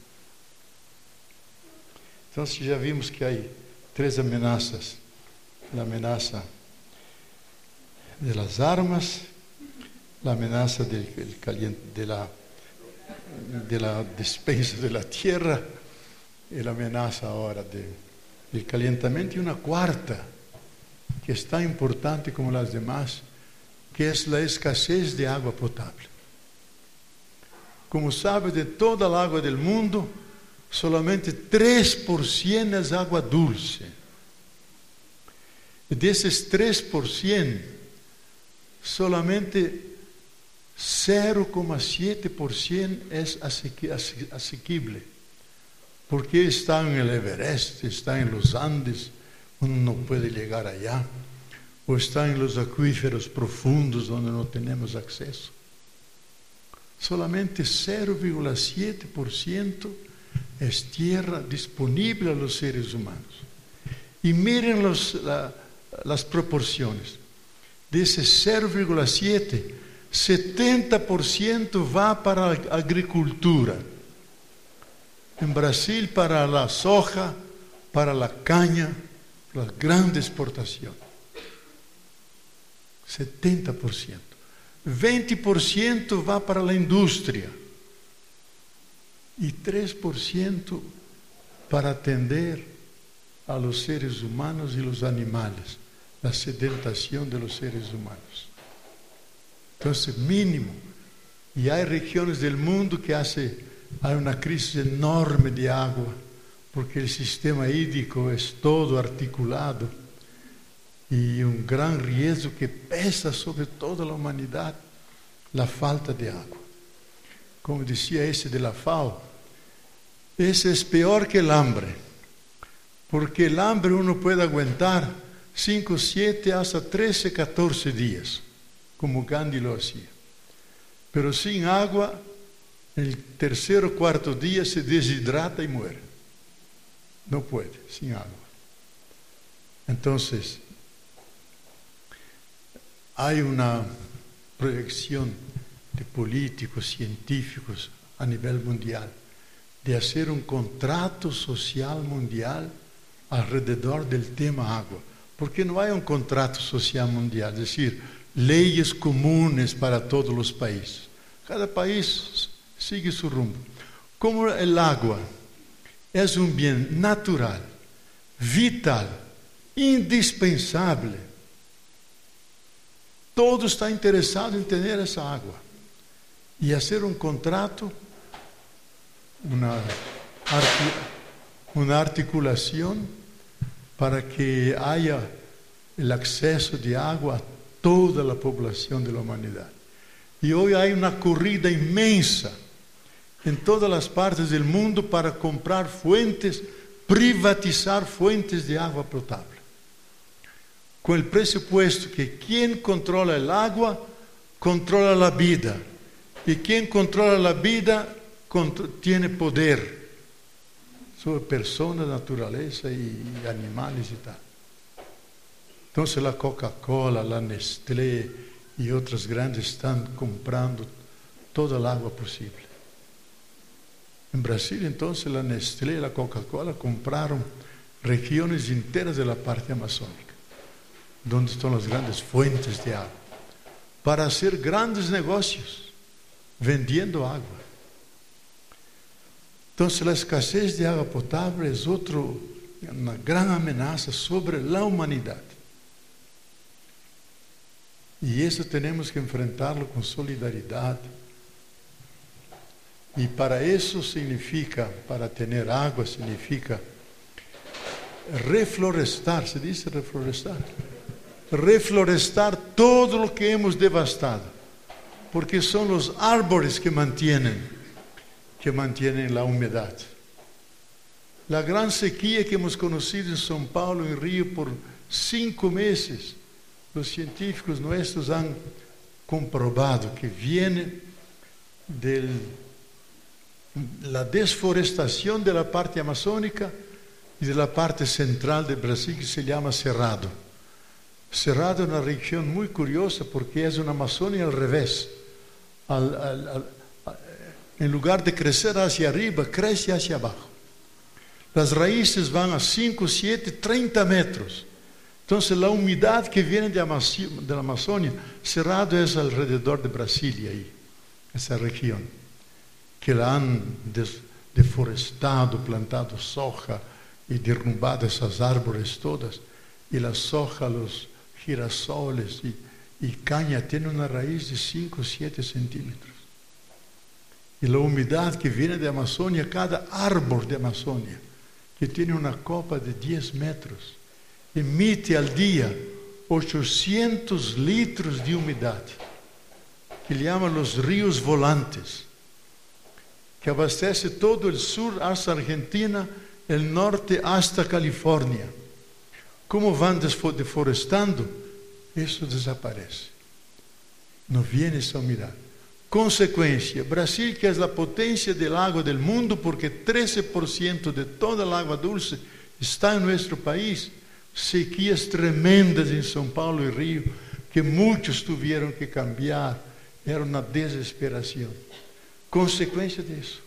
Entonces ya vimos que hay tres amenazas. La amenaza de las armas, la amenaza del, del, de, la, de la despensa de la tierra y la amenaza ahora de, del calentamiento, y una cuarta, que es tan importante como las demás, que es la escasez de agua potable. Como sabe, de toda el agua del mundo, solamente tres por ciento es agua dulce. De esos tres por ciento, solamente cero coma siete por ciento es asequible, porque está en el Everest, está en los Andes, uno no puede llegar allá, o está en los acuíferos profundos donde no tenemos acceso. Solamente cero coma siete por ciento es tierra disponible a los seres humanos. Y miren los, la, las proporciones. De ese cero coma siete, setenta por ciento va para la agricultura. En Brasil para la soja, para la caña, la grande exportación. setenta por ciento. veinte por ciento va para la industria. Y tres por ciento para atender a los seres humanos y los animales. La sedentación de los seres humanos. Entonces, mínimo. Y hay regiones del mundo que hace, hay una crisis enorme de agua, porque el sistema hídrico es todo articulado y un gran riesgo que pesa sobre toda la humanidad, la falta de agua. Como decía ese de la FAO, ese es peor que el hambre, porque el hambre uno puede aguantar cinco, siete, hasta trece, catorce días, como Gandhi lo hacía. Pero sin agua, el tercer o cuarto día se deshidrata y muere. No puede, sin agua. Entonces, hay una proyección de políticos, científicos a nivel mundial, de hacer un contrato social mundial alrededor del tema agua. Porque no hay un contrato social mundial, es decir, leyes comunes para todos los países. Cada país sigue su rumbo. Como el agua es un bien natural, vital, indispensable, todo está interesado en tener esa agua. Y hacer un contrato, una, una articulación para que haya el acceso de agua a toda la población de la humanidad. Y hoy hay una corrida inmensa en todas las partes del mundo para comprar fuentes, privatizar fuentes de agua potable. Con el presupuesto que quien controla el agua, controla la vida. Y quien controla la vida, tiene poder sobre personas, naturaleza y animales y tal. Entonces la Coca-Cola, la Nestlé y otras grandes están comprando toda el agua posible. En Brasil entonces la Nestlé y la Coca-Cola compraron regiones enteras de la parte amazónica, donde están las grandes fuentes de agua, para hacer grandes negocios vendiendo agua. Entonces la escasez de agua potable es otro, una gran amenaza sobre la humanidad. Y eso tenemos que enfrentarlo con solidaridad. Y para eso significa, para tener agua, significa reflorestar, se dice reflorestar, reflorestar todo lo que hemos devastado, porque son los árboles que mantienen, que mantienen la humedad. La gran sequía que hemos conocido en São Paulo y Río por cinco meses, los científicos nuestros han comprobado que viene de la desforestación de la parte amazónica y de la parte central de Brasil, que se llama Cerrado. Cerrado es una región muy curiosa porque es una Amazonia al revés. Al, al, al, en lugar de crecer hacia arriba, crece hacia abajo. Las raíces van a cinco, siete, treinta metros. Entonces la humedad que viene de, de la Amazonia, Cerrado es alrededor de Brasilia, ahí, esa región, que la han des, deforestado, plantado soja y derrumbado esas árboles todas. Y la soja, los girasoles y, y caña tienen una raíz de cinco o siete centímetros. Y la humedad que viene de Amazonia, cada árbol de Amazonia, que tiene una copa de diez metros, emite al día ochocientos litros de humedad, que le llaman los ríos volantes, que abastece todo el sur hasta Argentina, el norte hasta California. ¿Cómo van deforestando? Eso desaparece. No viene esa humedad. Consecuencia, Brasil, que es la potencia del agua del mundo, porque trece por ciento de toda el agua dulce está en nuestro país, sequías tremendas en São Paulo y Río, que muchos tuvieron que cambiar, era una desesperación. Consecuencia de eso.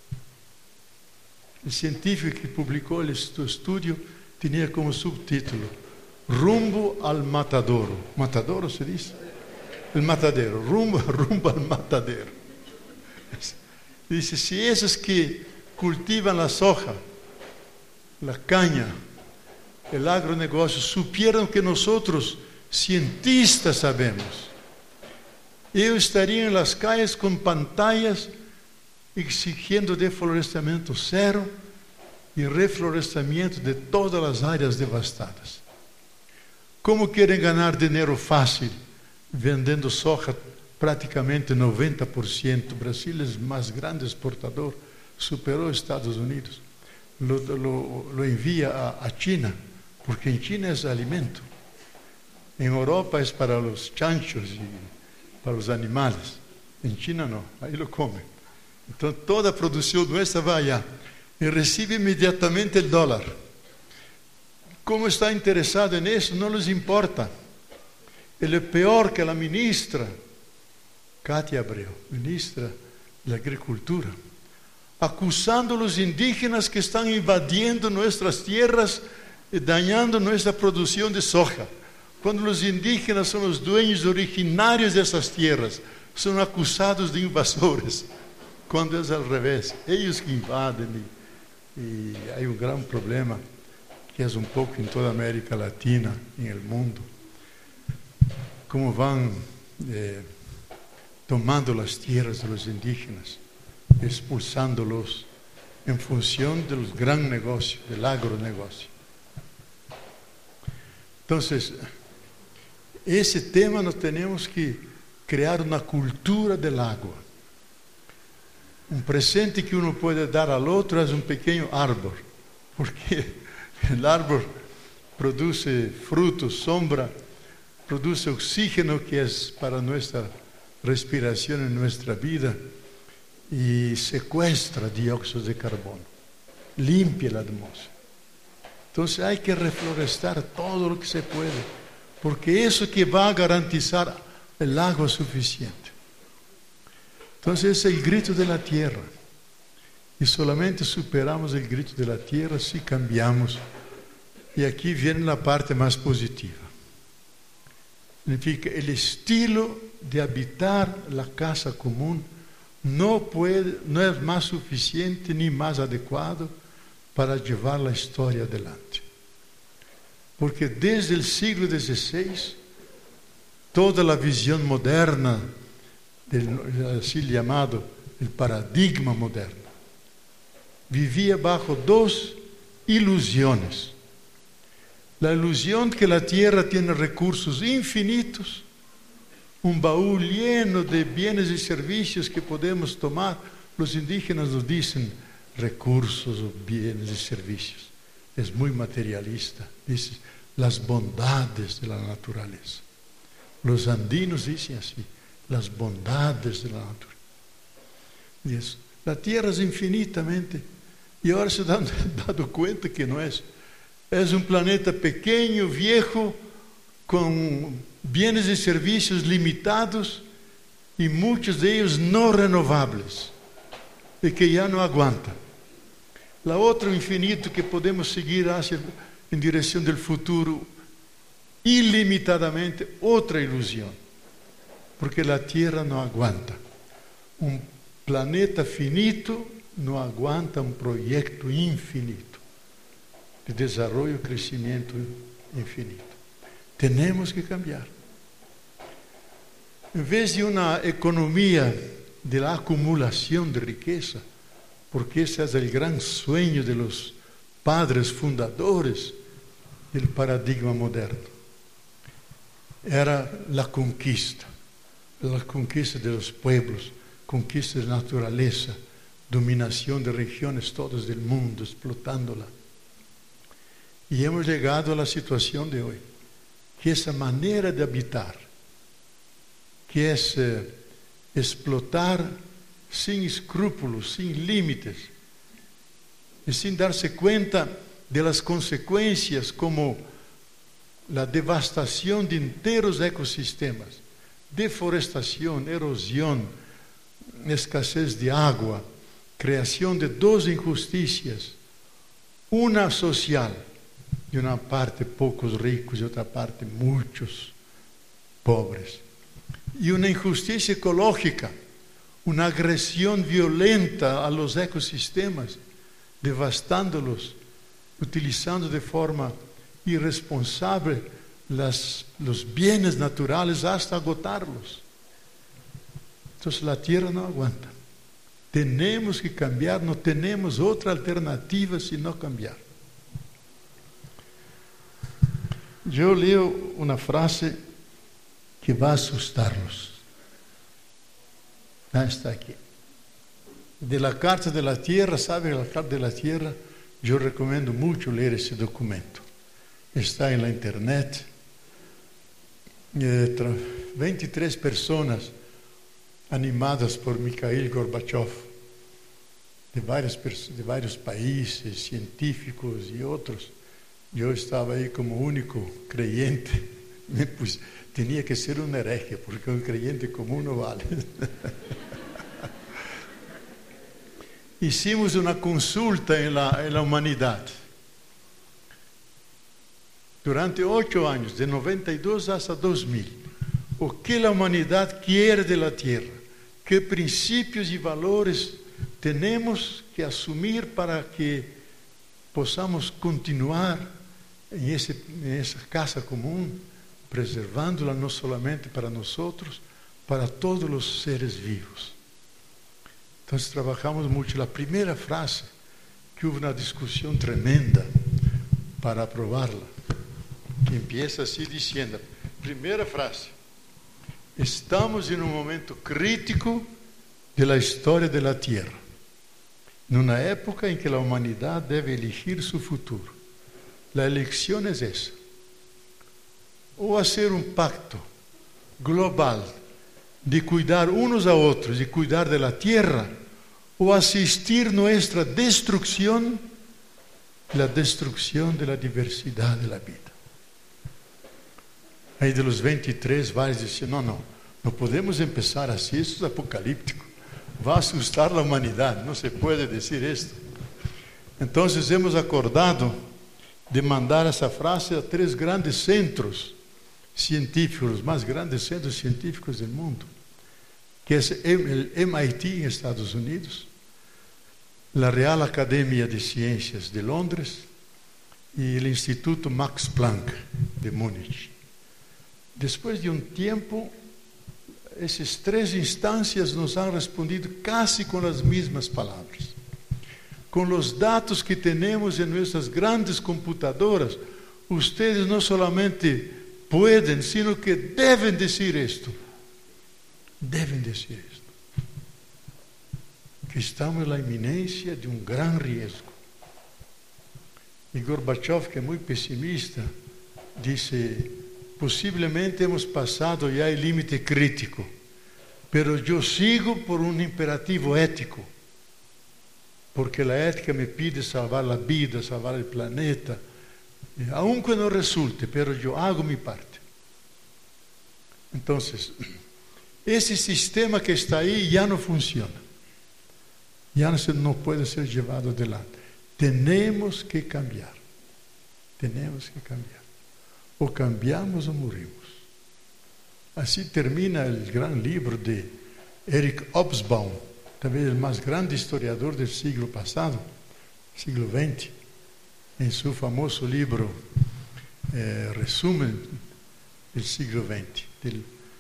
El científico que publicó el estudio tenía como subtítulo Rumbo al matadero. ¿Matadero se dice? El matadero, rumbo, rumbo al matadero. Dice, si esos que cultivan la soja, la caña, el agronegocio, supieran que nosotros, cientistas, sabemos, ellos estarían en las calles con pantallas exigiendo deflorestamiento cero y reflorestamiento de todas las áreas devastadas. ¿Cómo quieren ganar dinero fácil vendendo soja praticamente noventa por ciento? Brasil es el más grande exportador, superó a Estados Unidos. Lo, lo, lo envía a, a China, porque en China es alimento. En Europa es para los chanchos y para los animales. En China no, ahí lo comen. Entonces toda producción nuestra va allá y recibe inmediatamente el dólar. ¿Cómo está interesado en eso? No les importa. Él es peor que la ministra Katia Abreu, ministra de Agricultura, acusando a los indígenas que están invadiendo nuestras tierras y dañando nuestra producción de soja. Cuando los indígenas son los dueños originarios de esas tierras, son acusados de invasores. Cuando es al revés, ellos que invaden y, y hay un gran problema que es un poco en toda América Latina, en el mundo. Cómo van eh, tomando las tierras de los indígenas, expulsándolos en función del gran negocio, del agronegocio. Entonces, ese tema nos tenemos que crear una cultura del agua. Un presente que uno puede dar al otro es un pequeño árbol, porque el árbol produce frutos, sombra, produce oxígeno que es para nuestra respiración en nuestra vida y secuestra dióxido de carbono, limpia la atmósfera. Entonces hay que reflorestar todo lo que se puede, porque eso que va a garantizar el agua suficiente. Entonces es el grito de la tierra, y solamente superamos el grito de la tierra si cambiamos. Y aquí viene la parte más positiva. Significa el estilo de habitar la casa común no puede, no es más suficiente ni más adecuado para llevar la historia adelante. Porque desde el siglo dieciséis, toda la visión moderna, del, así llamado el paradigma moderno, vivía bajo dos ilusiones. La ilusión que la tierra tiene recursos infinitos, un baúl lleno de bienes y servicios que podemos tomar. Los indígenas nos dicen recursos o bienes y servicios. Es muy materialista. Dice las bondades de la naturaleza. Los andinos dicen así, las bondades de la naturaleza. Dice, la tierra es infinitamente, y ahora se han dado cuenta que no es. Es un planeta pequeño, viejo, con bienes y servicios limitados y muchos de ellos no renovables y que ya no aguantan. La otra infinito que podemos seguir hacia, en dirección del futuro ilimitadamente, otra ilusión, porque la Tierra no aguanta. Un planeta finito no aguanta un proyecto infinito de desarrollo y crecimiento infinito. Tenemos que cambiar. En vez de una economía de la acumulación de riqueza, porque ese es el gran sueño de los padres fundadores del paradigma moderno. Era la conquista, la conquista de los pueblos, conquista de la naturaleza, dominación de regiones todas del mundo, explotándola. Y hemos llegado a la situación de hoy, que esa manera de habitar, que es eh, explotar sin escrúpulos, sin límites, y sin darse cuenta de las consecuencias como la devastación de enteros ecosistemas, deforestación, erosión, escasez de agua, creación de dos injusticias, una social, de una parte pocos ricos y otra parte muchos pobres, y una injusticia ecológica, una agresión violenta a los ecosistemas, devastándolos, utilizando de forma irresponsable las, los bienes naturales hasta agotarlos. Entonces la tierra no aguanta. Tenemos que cambiar, no tenemos otra alternativa sino cambiar. Yo leo una frase que va a asustarlos. Ah, está aquí. De la Carta de la Tierra, ¿sabe? La Carta de la Tierra, yo recomiendo mucho leer ese documento. Está en la internet. Eh, veintitrés personas animadas por Mikhail Gorbachev, de varios, de varios países, científicos y otros. Yo estaba ahí como único creyente. Pues, tenía que ser un hereje, porque un creyente común no vale. Hicimos una consulta en la, en la humanidad. Durante ocho años, de noventa y dos hasta dos mil, o que la humanidad quiere de la tierra, qué principios y valores tenemos que asumir para que podamos continuar en, ese, en esa casa común, preservándola no solamente para nosotros, para todos los seres vivos. Entonces trabajamos mucho. La primera frase, que hubo una discusión tremenda para aprobarla, que empieza así diciendo, primera frase: estamos en un momento crítico de la historia de la Tierra, en una época en que la humanidad debe elegir su futuro. La elección es esa: o hacer un pacto global de cuidar unos a otros y cuidar de la tierra, o asistir nuestra destrucción, la destrucción de la diversidad de la vida. Ahí de los veintitrés, varios decían, no, no, no podemos empezar así, eso es apocalíptico, va a asustar la humanidad, no se puede decir esto. Entonces hemos acordado de mandar esa frase a tres grandes centros científicos, los más grandes centros científicos del mundo, que es el M I T en Estados Unidos, la Real Academia de Ciencias de Londres y el Instituto Max Planck de Múnich. Después de un tiempo, esas tres instancias nos han respondido casi con las mismas palabras. Con los datos que tenemos en nuestras grandes computadoras, ustedes no solamente pueden, sino que deben decir esto. Deben decir esto. Que estamos en la inminencia de un gran riesgo. Y Gorbachev, que es muy pesimista, dice, posiblemente hemos pasado ya el límite crítico, pero yo sigo por un imperativo ético, porque la ética me pide salvar la vida, salvar el planeta, aunque no resulte, pero yo hago mi parte. Entonces, ese sistema que está ahí ya no funciona, ya no, se, no puede ser llevado adelante. Tenemos que cambiar, tenemos que cambiar. O cambiamos o morimos. Así termina el gran libro de Eric Hobsbawm, también el más grande historiador del siglo pasado, siglo veinte, en su famoso libro eh, Resumen del siglo veinte. Del...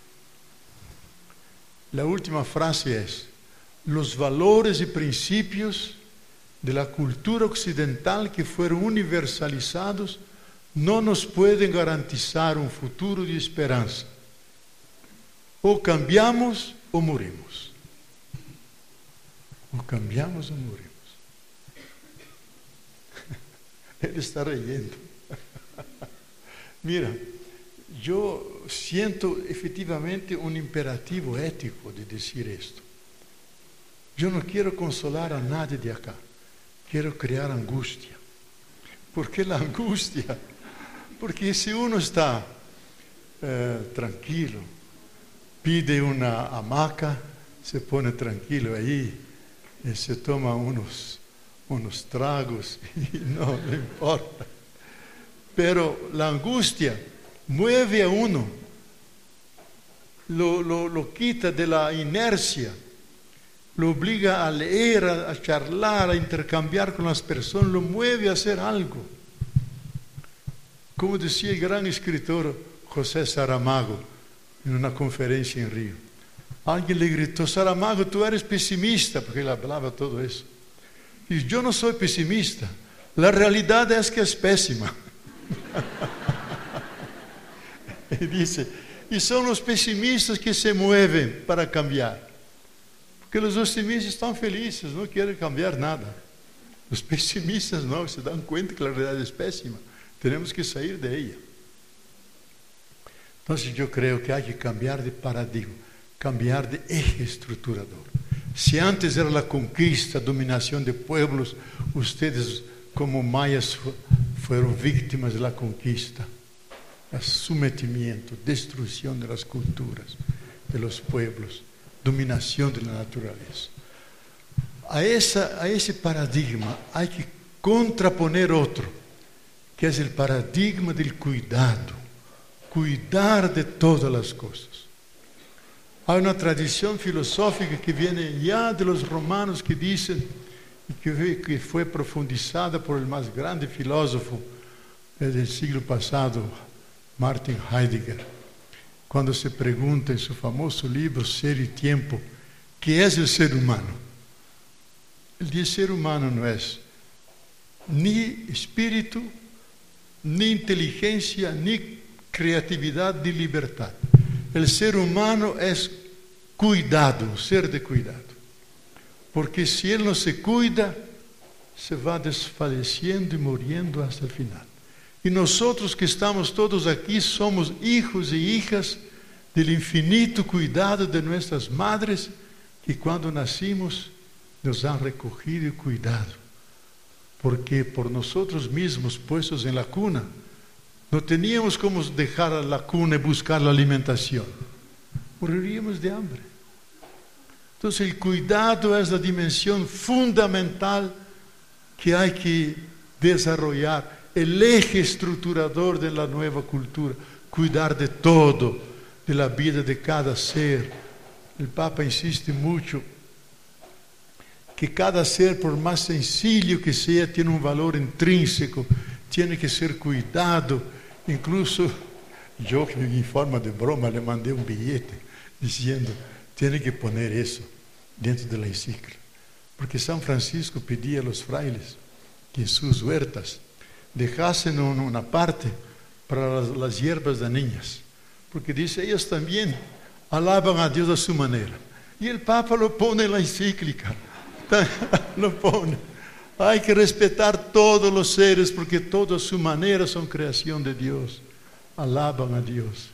La última frase es: los valores y principios de la cultura occidental que fueron universalizados no nos pueden garantizar un futuro de esperanza. O cambiamos o morimos. O cambiamos o morimos. Él está riendo. Mira, yo siento efectivamente un imperativo ético de decir esto. Yo no quiero consolar a nadie de acá. Quiero crear angustia. ¿Por qué la angustia? Porque si uno está eh, tranquilo, pide una hamaca, se pone tranquilo ahí, y se toma unos, unos tragos y no le importa. Pero la angustia mueve a uno, lo, lo, lo quita de la inercia, lo obliga a leer, a, a charlar, a intercambiar con las personas, lo mueve a hacer algo. Como decía el gran escritor José Saramago en una conferencia en Río. Alguien le gritó: Saramago, tú eres pesimista, porque él hablaba todo eso. Y yo no soy pesimista, la realidad es que es pésima. Y dice, y son los pesimistas que se mueven para cambiar. Porque los optimistas están felices, no quieren cambiar nada. Los pesimistas no, se dan cuenta que la realidad es pésima. Tenemos que salir de ella. Entonces yo creo que hay que cambiar de paradigma, cambiar de eje estructurador. Si antes era la conquista, dominación de pueblos, ustedes como mayas fueron víctimas de la conquista, el sometimiento, destrucción de las culturas, de los pueblos, dominación de la naturaleza. A, esa, a ese paradigma hay que contraponer otro, que es el paradigma del cuidado, cuidar de todas las cosas. Hay una tradición filosófica que viene ya de los romanos que dicen, y que, que fue profundizada por el más grande filósofo del siglo pasado, Martin Heidegger, cuando se pregunta en su famoso libro Ser y Tiempo, ¿qué es el ser humano? Él dice: ser humano no es ni espíritu, ni inteligencia, ni creatividad, ni libertad. El ser humano es cuidado, ser de cuidado. Porque si él no se cuida, se va desfalleciendo y muriendo hasta el final. Y nosotros que estamos todos aquí somos hijos y hijas del infinito cuidado de nuestras madres, que cuando nacimos nos han recogido y cuidado. Porque por nosotros mismos puestos en la cuna, no teníamos cómo dejar la cuna y buscar la alimentación. Moriríamos de hambre. Entonces el cuidado es la dimensión fundamental que hay que desarrollar, el eje estructurador de la nueva cultura, cuidar de todo, de la vida de cada ser. El Papa insiste mucho que cada ser, por más sencillo que sea, tiene un valor intrínseco, tiene que ser cuidado. Incluso yo, en forma de broma, le mandé un billete diciendo: tiene que poner eso dentro de la encíclica, porque San Francisco pedía a los frailes que en sus huertas dejasen una parte para las, las hierbas dañinas, porque dice, ellos también alaban a Dios a su manera. Y el Papa lo pone en la encíclica. Lo pone. Hay que respetar todos los seres, porque todos a su manera son creación de Dios, alaban a Dios.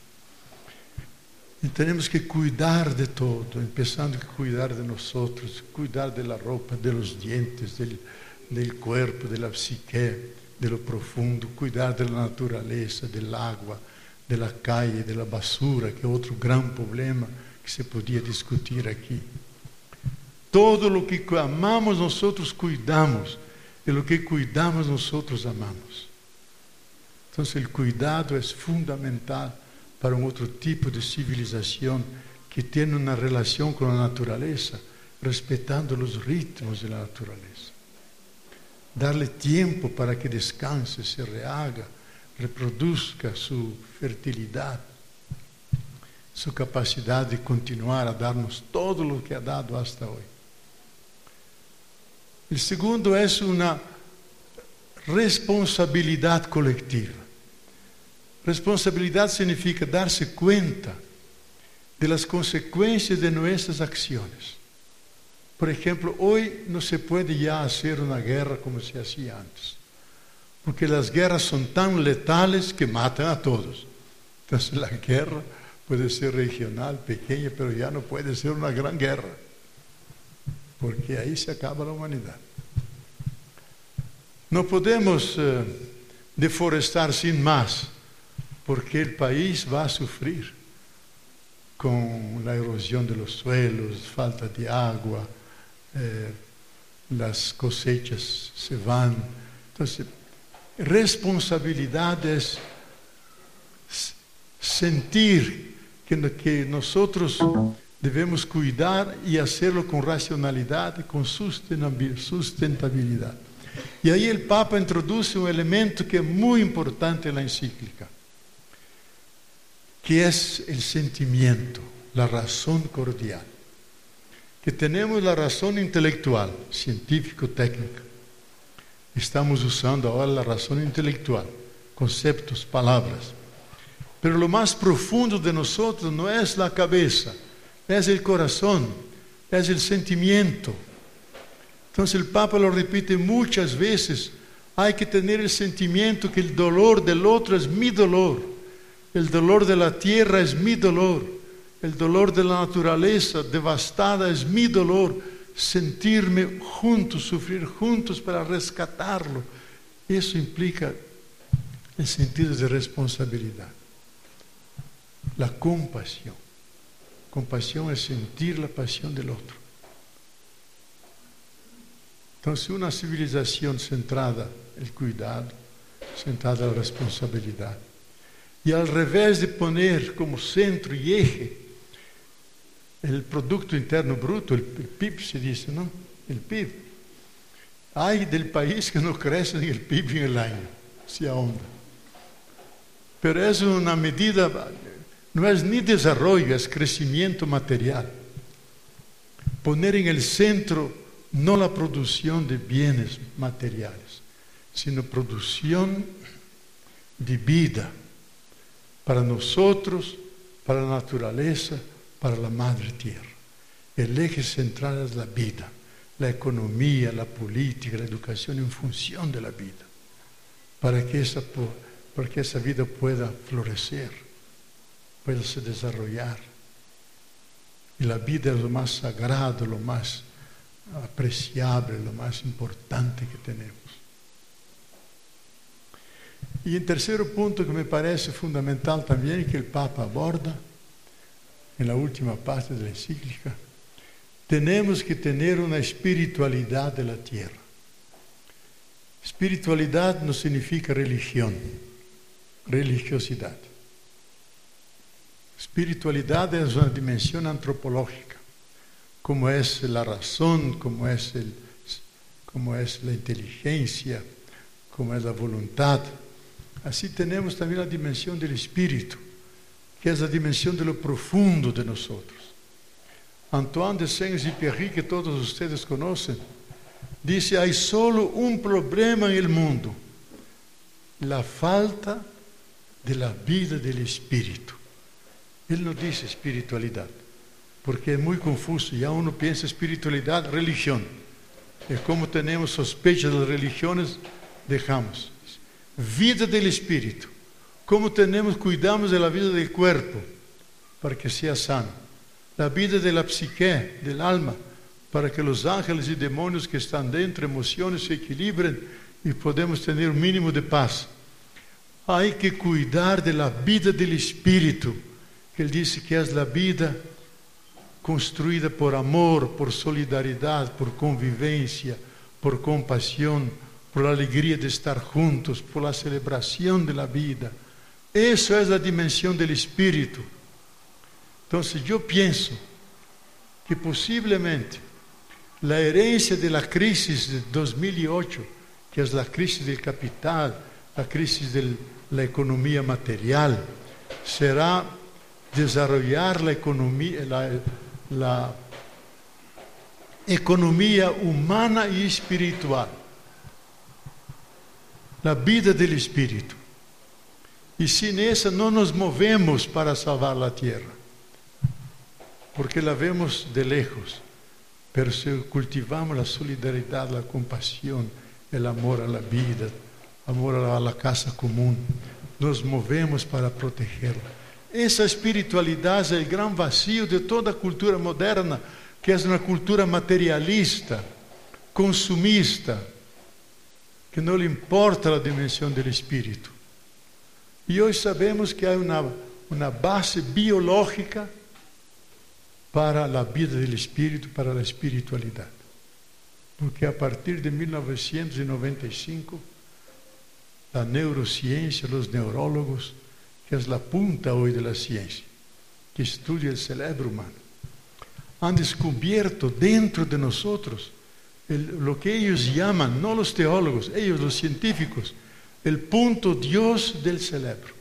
Y tenemos que cuidar de todo, empezando a cuidar de nosotros, cuidar de la ropa, de los dientes, del, del cuerpo, de la psique, de lo profundo, cuidar de la naturaleza, del agua, de la calle, de la basura, que es otro gran problema que se podía discutir aquí. Todo lo que amamos nosotros cuidamos, y lo que cuidamos nosotros amamos. Entonces el cuidado es fundamental para un otro tipo de civilización que tiene una relación con la naturaleza, respetando los ritmos de la naturaleza. Darle tiempo para que descanse, se rehaga, reproduzca su fertilidad, su capacidad de continuar a darnos todo lo que ha dado hasta hoy. El segundo es una responsabilidad colectiva. Responsabilidad significa darse cuenta de las consecuencias de nuestras acciones. Por ejemplo, hoy no se puede ya hacer una guerra como se hacía antes, porque las guerras son tan letales que matan a todos. Entonces la guerra puede ser regional, pequeña, pero ya no puede ser una gran guerra, porque ahí se acaba la humanidad. No podemos eh, deforestar sin más, porque el país va a sufrir con la erosión de los suelos, falta de agua, eh, las cosechas se van. Entonces, responsabilidad es sentir que, que nosotros debemos cuidar y hacerlo con racionalidad y con sustentabilidad. Y ahí el Papa introduce un elemento que es muy importante en la encíclica, que es el sentimiento, la razón cordial. Que tenemos la razón intelectual, científico-técnica. Estamos usando ahora la razón intelectual, conceptos, palabras. Pero lo más profundo de nosotros no es la cabeza, es el corazón, es el sentimiento. Entonces el Papa lo repite muchas veces, hay que tener el sentimiento que el dolor del otro es mi dolor, el dolor de la tierra es mi dolor, el dolor de la naturaleza devastada es mi dolor, sentirme juntos, sufrir juntos para rescatarlo. Eso implica el sentido de responsabilidad. La compasión. Compasión es sentir la pasión del otro. Entonces, una civilización centrada en el cuidado, centrada en la responsabilidad, y al revés de poner como centro y eje el Producto Interno Bruto, el, el P I B se dice, ¿no? El P I B. Hay del país que no crece ni el P I B en el año, se ahonda. Pero es una medida, no es ni desarrollo, es crecimiento material. Poner en el centro no la producción de bienes materiales, sino producción de vida para nosotros, para la naturaleza, para la madre tierra. El eje central es la vida, la economía, la política, la educación en función de la vida, para que esa, para que esa vida pueda florecer, pueda se desarrollar. Y la vida es lo más sagrado, lo más apreciable, lo más importante que tenemos. Y en tercer punto que me parece fundamental también, que el Papa aborda en la última parte de la encíclica, tenemos que tener una espiritualidad de la tierra. Espiritualidad no significa religión, religiosidad. Espiritualidad es una dimensión antropológica, como es la razón, como es, el, como es la inteligencia, como es la voluntad. Así tenemos también la dimensión del espíritu, que es la dimensión de lo profundo de nosotros. Antoine de Saint-Exupéry, que todos ustedes conocen, dice, hay solo un problema en el mundo, la falta de la vida del espíritu. Él no dice espiritualidad, porque es muy confuso, ya uno piensa espiritualidad, religión. Y como tenemos sospechas de las religiones, dejamos. Vida del espíritu. Como tenemos, cuidamos de la vida del cuerpo, para que sea sano. La vida de la psique, del alma, para que los ángeles y demonios que están dentro, emociones, se equilibren y podemos tener un mínimo de paz. Hay que cuidar de la vida del espíritu, que él dice que es la vida construida por amor, por solidaridad, por convivencia, por compasión, por la alegría de estar juntos, por la celebración de la vida. Eso es la dimensión del espíritu. Entonces yo pienso que posiblemente la herencia de la crisis de dos mil ocho, que es la crisis del capital, la crisis de la economía material, será desarrollar la economía, la, la economía humana y espiritual, la vida del espíritu. Y sin esa no nos movemos para salvar la tierra, porque la vemos de lejos. Pero si cultivamos la solidaridad, la compasión, el amor a la vida, amor a la casa común, nos movemos para protegerla. Esa espiritualidad es el gran vacío de toda cultura moderna, que es una cultura materialista, consumista, que no le importa la dimensión del espíritu. Y hoy sabemos que hay una, una base biológica para la vida del espíritu, para la espiritualidad. Porque a partir de mil novecientos noventa y cinco, la neurociencia, los neurólogos, que es la punta hoy de la ciencia, que estudia el cerebro humano, han descubierto dentro de nosotros el, lo que ellos llaman, no los teólogos, ellos los científicos, el punto Dios del cerebro.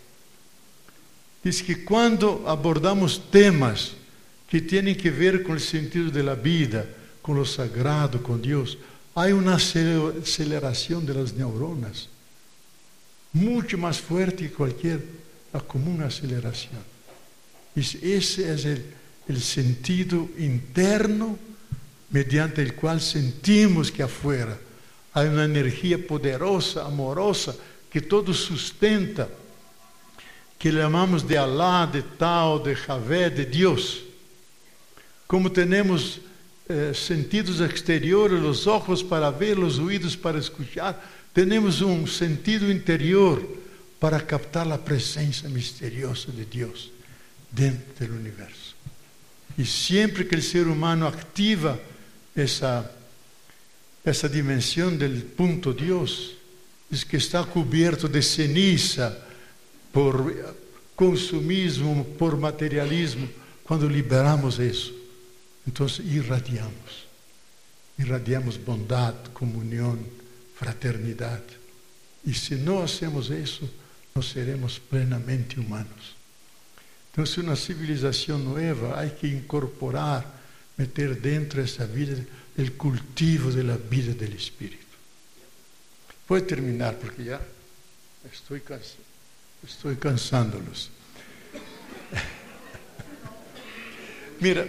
Dice que cuando abordamos temas que tienen que ver con el sentido de la vida, con lo sagrado, con Dios, hay una aceleración de las neuronas, mucho más fuerte que cualquier la común aceleración. Y ese es el, el sentido interno mediante el cual sentimos que afuera hay una energía poderosa, amorosa, que todo sustenta, que le llamamos de Alá, de Tao, de Javé, de Dios. Como tenemos eh, sentidos exteriores, los ojos para ver, los oídos para escuchar, tenemos un sentido interior para captar la presencia misteriosa de Dios dentro del universo. Y siempre que el ser humano activa esa, esa dimensión del punto Dios, es que está cubierto de ceniza por consumismo, por materialismo. Cuando liberamos eso, entonces irradiamos. Irradiamos bondad, comunión, fraternidad. Y si no hacemos eso, no seremos plenamente humanos. Entonces, una civilización nueva hay que incorporar, meter dentro de esa vida el cultivo de la vida del espíritu. Voy a terminar porque ya estoy, cansa, estoy cansándolos. Mira,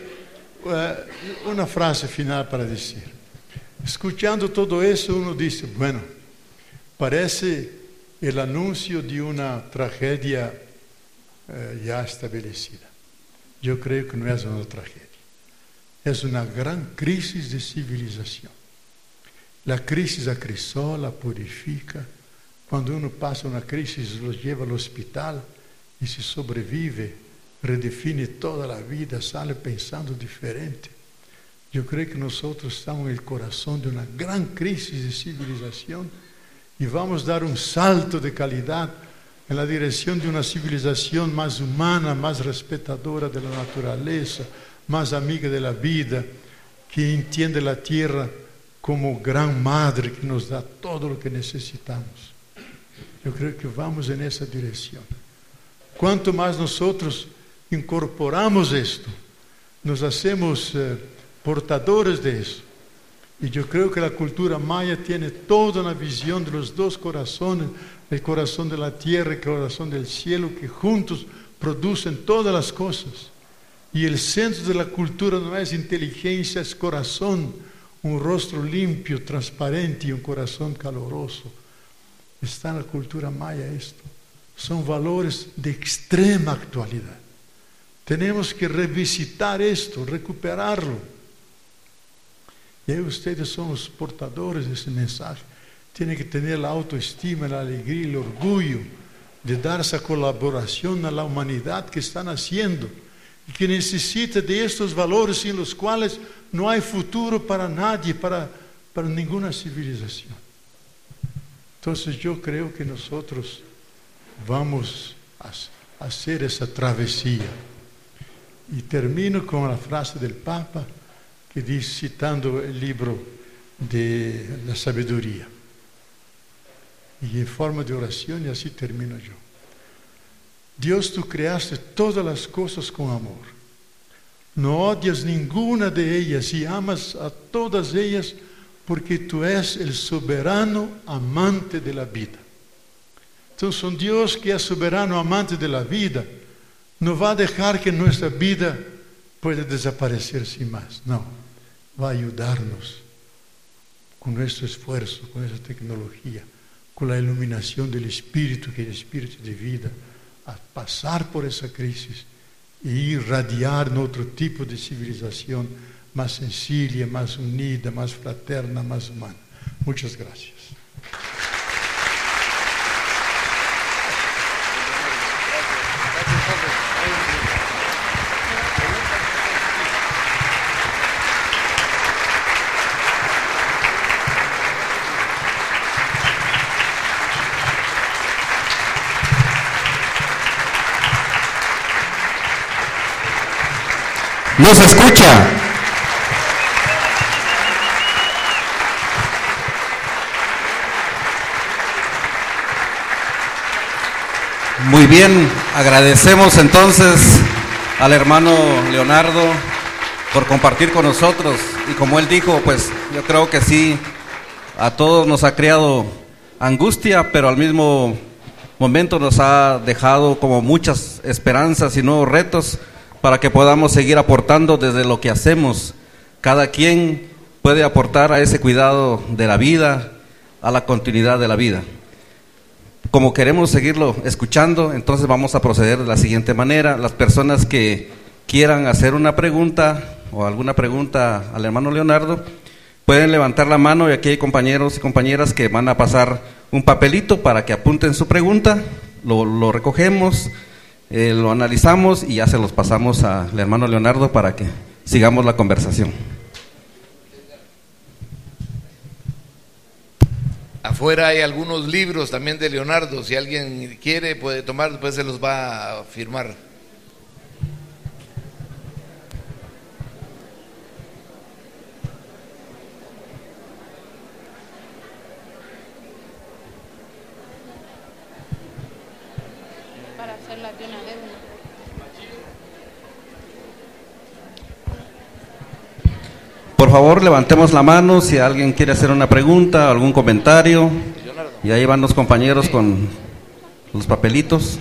una frase final para decir. Escuchando todo eso, uno dice, bueno, parece el anuncio de una tragedia eh, ya establecida. Yo creo que no es una tragedia. Es una gran crisis de civilización. La crisis acrisola, purifica. Cuando uno pasa una crisis, lo lleva al hospital y si sobrevive, redefine toda la vida, sale pensando diferente. Yo creo que nosotros estamos en el corazón de una gran crisis de civilización y vamos a dar un salto de calidad en la dirección de una civilización más humana, más respetadora de la naturaleza, más amiga de la vida, que entiende la tierra como gran madre que nos da todo lo que necesitamos. Yo creo que vamos en esa dirección. Cuanto más nosotros incorporamos esto, nos hacemos eh, portadores de eso. Y yo creo que la cultura maya tiene toda una visión de los dos corazones, el corazón de la tierra y el corazón del cielo, que juntos producen todas las cosas. Y el centro de la cultura no es inteligencia, es corazón, un rostro limpio, transparente y un corazón caloroso. Está en la cultura maya esto. Son valores de extrema actualidad. Tenemos que revisitar esto, recuperarlo. Y ahí ustedes son los portadores de ese mensaje. Tienen que tener la autoestima, la alegría, el orgullo de dar esa colaboración a la humanidad que están haciendo y que necesita de estos valores sin los cuales no hay futuro para nadie, para, para ninguna civilización. Entonces yo creo que nosotros vamos a hacer esa travesía. Y termino con la frase del Papa que dice, citando el libro de la sabiduría. Y en forma de oración, y así termino yo. Dios, tú creaste todas las cosas con amor. No odias ninguna de ellas y amas a todas ellas porque tú eres el soberano amante de la vida. Entonces, un Dios que es soberano, amante de la vida, no va a dejar que nuestra vida pueda desaparecer sin más. No, va a ayudarnos con nuestro esfuerzo, con esa tecnología, con la iluminación del Espíritu, que es el Espíritu de vida, a pasar por esa crisis e irradiar en otro tipo de civilización más sencilla, más unida, más fraterna, más humana. Muchas gracias.
No se escucha. Muy bien, agradecemos entonces al hermano Leonardo por compartir con nosotros, y como él dijo, pues yo creo que sí, a todos nos ha creado angustia, pero al mismo momento nos ha dejado como muchas esperanzas y nuevos retos para que podamos seguir aportando desde lo que hacemos. Cada quien puede aportar a ese cuidado de la vida, a la continuidad de la vida. Como queremos seguirlo escuchando, entonces vamos a proceder de la siguiente manera. Las personas que quieran hacer una pregunta o alguna pregunta al hermano Leonardo, pueden levantar la mano, y aquí hay compañeros y compañeras que van a pasar un papelito para que apunten su pregunta, lo, lo recogemos, eh, lo analizamos y ya se los pasamos al hermano Leonardo para que sigamos la conversación.
Afuera hay algunos libros también de Leonardo, si alguien quiere puede tomar, después se los va a firmar.
Para hacerla de una vez.
Por favor, levantemos la mano si alguien quiere hacer una pregunta, algún comentario. Y ahí van los compañeros con los papelitos.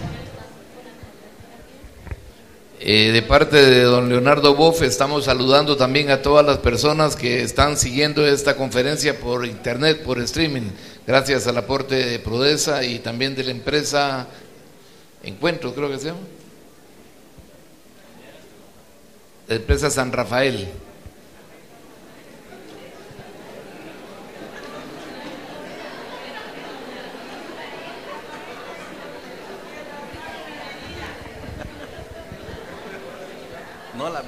Eh, de parte de don Leonardo Boff, estamos saludando también a todas las personas que están siguiendo esta conferencia por internet, por streaming, gracias al aporte de Prodesa y también de la empresa Encuentros, creo que se llama, la empresa San Rafael.
No la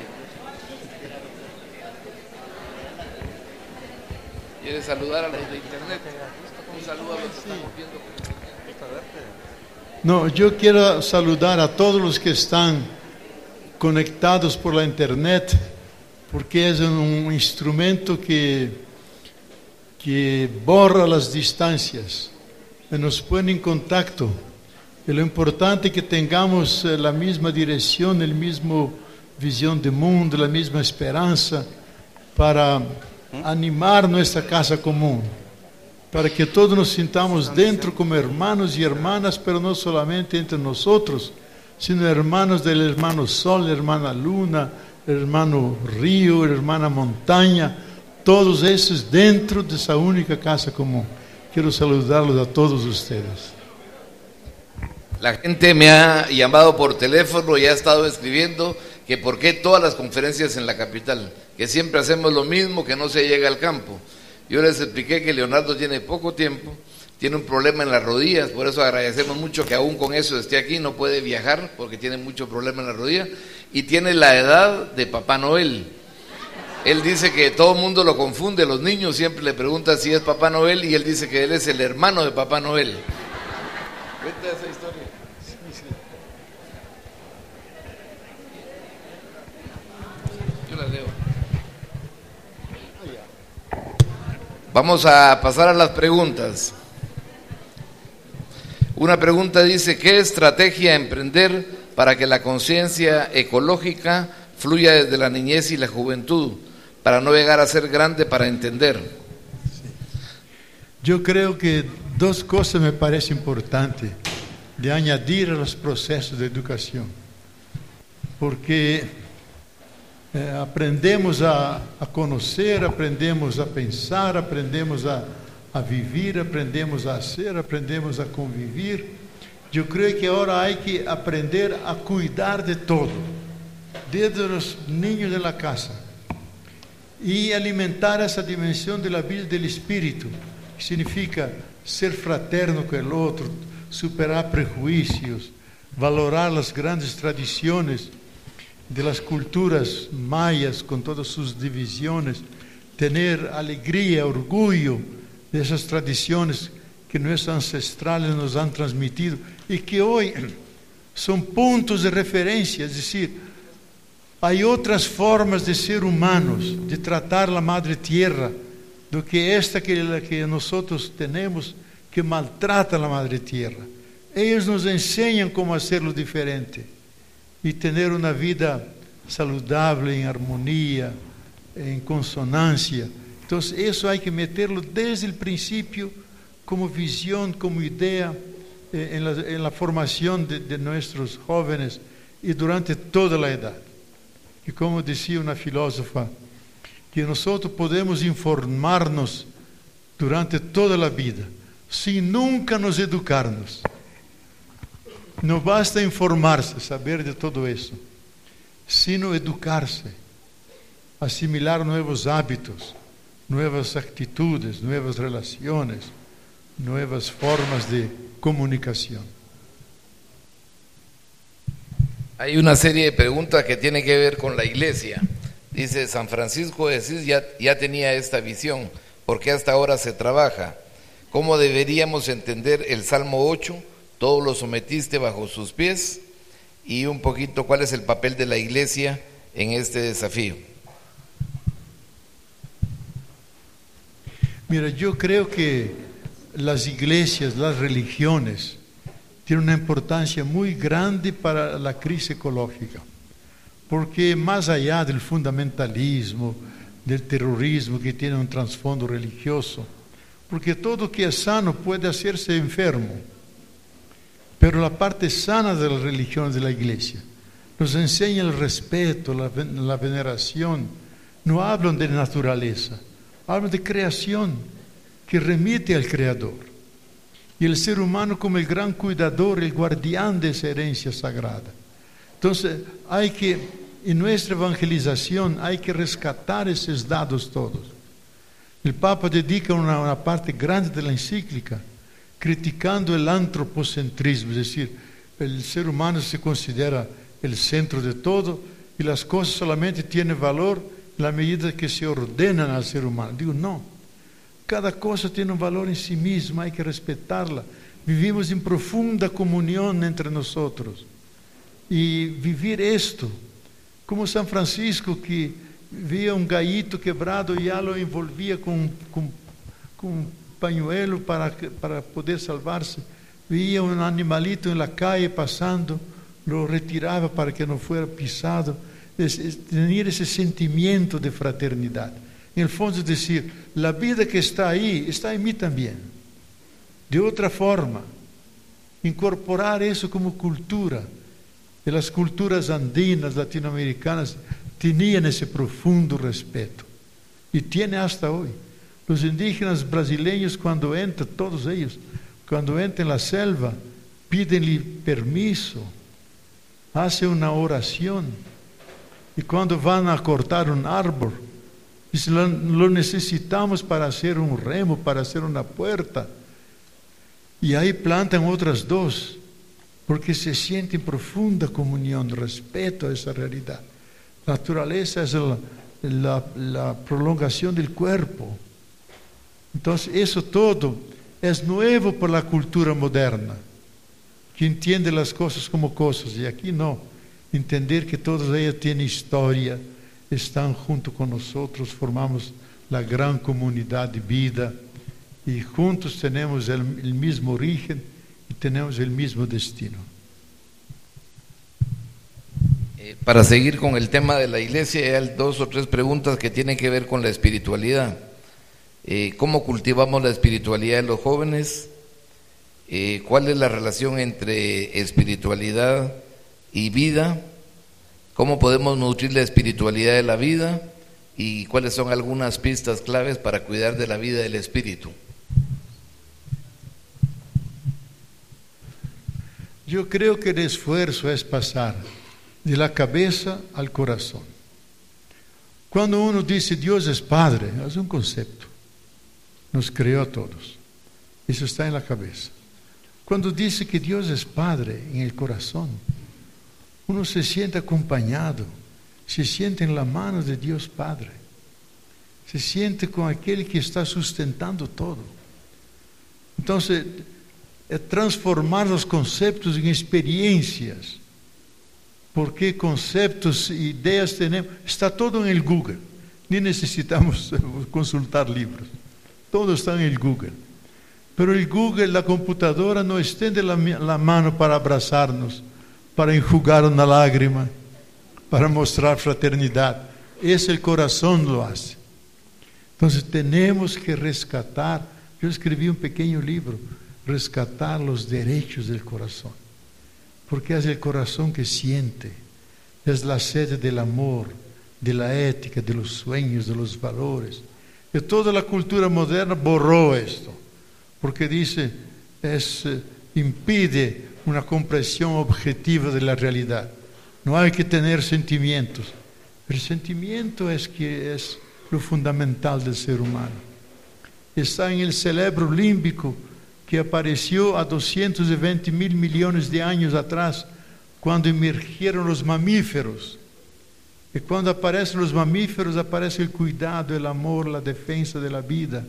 ¿Quieres saludar a los de internet? Un saludo a los que estamos viendo.
No, yo quiero saludar a todos los que están conectados por la internet, porque es un instrumento que, que borra las distancias, y nos pone en contacto. Y lo importante es que tengamos la misma dirección, el mismo visión de mundo, la misma esperanza para animar nuestra casa común, para que todos nos sintamos dentro como hermanos y hermanas, pero no solamente entre nosotros, sino hermanos del hermano Sol, hermana Luna, hermano Río, hermana Montaña, todos esos dentro de esa única casa común. Quiero saludarlos a todos ustedes.
La gente me ha llamado por teléfono y ha estado escribiendo que por qué todas las conferencias en la capital, que siempre hacemos lo mismo, que no se llega al campo. Yo les expliqué que Leonardo tiene poco tiempo, tiene un problema en las rodillas, por eso agradecemos mucho que aún con eso esté aquí, no puede viajar porque tiene mucho problema en la rodilla, y tiene la edad de Papá Noel. Él dice que todo el mundo lo confunde, los niños siempre le preguntan si es Papá Noel, y él dice que él es el hermano de Papá Noel. Cuenta esa historia. Yo la leo. Vamos a pasar a las preguntas. Una pregunta dice: ¿qué estrategia emprender para que la conciencia ecológica fluya desde la niñez y la juventud, para no llegar a ser grande para entender?
Yo creo que dos cosas me parecen importantes. de añadir a los procesos de educación, porque eh, aprendemos a, a conocer, aprendemos a pensar, aprendemos a, a vivir, aprendemos a hacer, aprendemos a convivir. Yo creo que ahora hay que aprender a cuidar de todo, desde los niños de la casa, y alimentar esa dimensión de la vida del espíritu, que significa ser fraterno con el otro, superar prejuicios, valorar las grandes tradiciones de las culturas mayas con todas sus divisiones, tener alegría, orgullo de esas tradiciones que nuestros ancestrales nos han transmitido y que hoy son puntos de referencia, es decir, hay otras formas de ser humanos, de tratar la madre tierra, do que esta que, la que nosotros tenemos, que maltrata la madre tierra. Ellos nos enseñan cómo hacerlo diferente y tener una vida saludable, en armonía, en consonancia. Entonces eso hay que meterlo desde el principio como visión, como idea eh, en, la, en la formación de, de nuestros jóvenes y durante toda la edad. Y como decía una filósofa, que nosotros podemos informarnos durante toda la vida, sin nunca nos educarnos. No basta informarse, saber de todo eso, sino educarse, asimilar nuevos hábitos, nuevas actitudes, nuevas relaciones, nuevas formas de comunicación.
Hay una serie de preguntas que tienen que ver con la iglesia. Dice, San Francisco de Asís ya, ya tenía esta visión, ¿por qué hasta ahora se trabaja? ¿Cómo deberíamos entender el Salmo ocho? Todo lo sometiste bajo sus pies. Y un poquito, ¿cuál es el papel de la iglesia en este desafío?
Mira, yo creo que las iglesias, las religiones, tienen una importancia muy grande para la crisis ecológica, porque más allá del fundamentalismo, del terrorismo que tiene un trasfondo religioso, porque todo que es sano puede hacerse enfermo, pero la parte sana de las religiones de la iglesia nos enseña el respeto, la, la veneración, no hablan de naturaleza, hablan de creación que remite al Creador. Y el ser humano como el gran cuidador, el guardián de esa herencia sagrada. Entonces hay que, en nuestra evangelización, hay que rescatar esos dados todos. El Papa dedica una, una parte grande de la encíclica criticando el antropocentrismo, es decir, el ser humano se considera el centro de todo y las cosas solamente tienen valor en la medida que se ordenan al ser humano. Digo, no, cada cosa tiene un valor en sí misma, hay que respetarla. Vivimos en profunda comunión entre nosotros y vivir esto, como San Francisco que via un gallito quebrado y ya lo envolvía con, con, con un pañuelo para, para poder salvarse, veía un animalito en la calle pasando, lo retiraba para que no fuera pisado, es, es, tener ese sentimiento de fraternidad. En el fondo es decir, la vida que está ahí, está en mí también. De otra forma, incorporar eso como cultura. Y las culturas andinas, latinoamericanas, tenían ese profundo respeto. Y tiene hasta hoy. Los indígenas brasileños cuando entran, todos ellos, cuando entran en la selva, pídenle permiso, hacen una oración. Y cuando van a cortar un árbol, dicen, lo, lo necesitamos para hacer un remo, para hacer una puerta. Y ahí plantan otras dos, porque se sienten profunda comunión, respeto a esa realidad. La naturaleza es la, la, la prolongación del cuerpo. Entonces eso todo es nuevo por la cultura moderna, que entiende las cosas como cosas, y aquí no, entender que todas ellas tienen historia, están junto con nosotros, formamos la gran comunidad de vida, y juntos tenemos el, el mismo origen y tenemos el mismo destino.
Eh, para seguir con el tema de la iglesia, hay dos o tres preguntas que tienen que ver con la espiritualidad. Eh, ¿Cómo cultivamos la espiritualidad en los jóvenes? eh, ¿cuál es la relación entre espiritualidad y vida? ¿Cómo podemos nutrir la espiritualidad de la vida? ¿Y cuáles son algunas pistas claves para cuidar de la vida del espíritu?
Yo creo que el esfuerzo es pasar de la cabeza al corazón. Cuando uno dice Dios es Padre, es un concepto. Nos creó a todos. Eso está en la cabeza. Cuando dice que Dios es Padre en el corazón, uno se siente acompañado, se siente en la mano de Dios Padre, se siente con aquel que está sustentando todo. Entonces, es transformar los conceptos en experiencias, porque conceptos e ideas tenemos, está todo en el Google, ni necesitamos consultar libros, todo está en el Google. Pero el Google, la computadora, no extiende la, la mano para abrazarnos, para enjugar una lágrima, para mostrar fraternidad. Ese el corazón lo hace. Entonces tenemos que rescatar, yo escribí un pequeño libro, rescatar los derechos del corazón, porque es el corazón que siente, es la sede del amor, de la ética, de los sueños, de los valores. Y toda la cultura moderna borró esto, porque dice, es, eh, impide una comprensión objetiva de la realidad. No hay que tener sentimientos. El sentimiento es que es lo fundamental del ser humano. Está en el cerebro límbico que apareció a doscientos veinte mil millones de años atrás, cuando emergieron los mamíferos. Y cuando aparecen los mamíferos, aparece el cuidado, el amor, la defensa de la vida.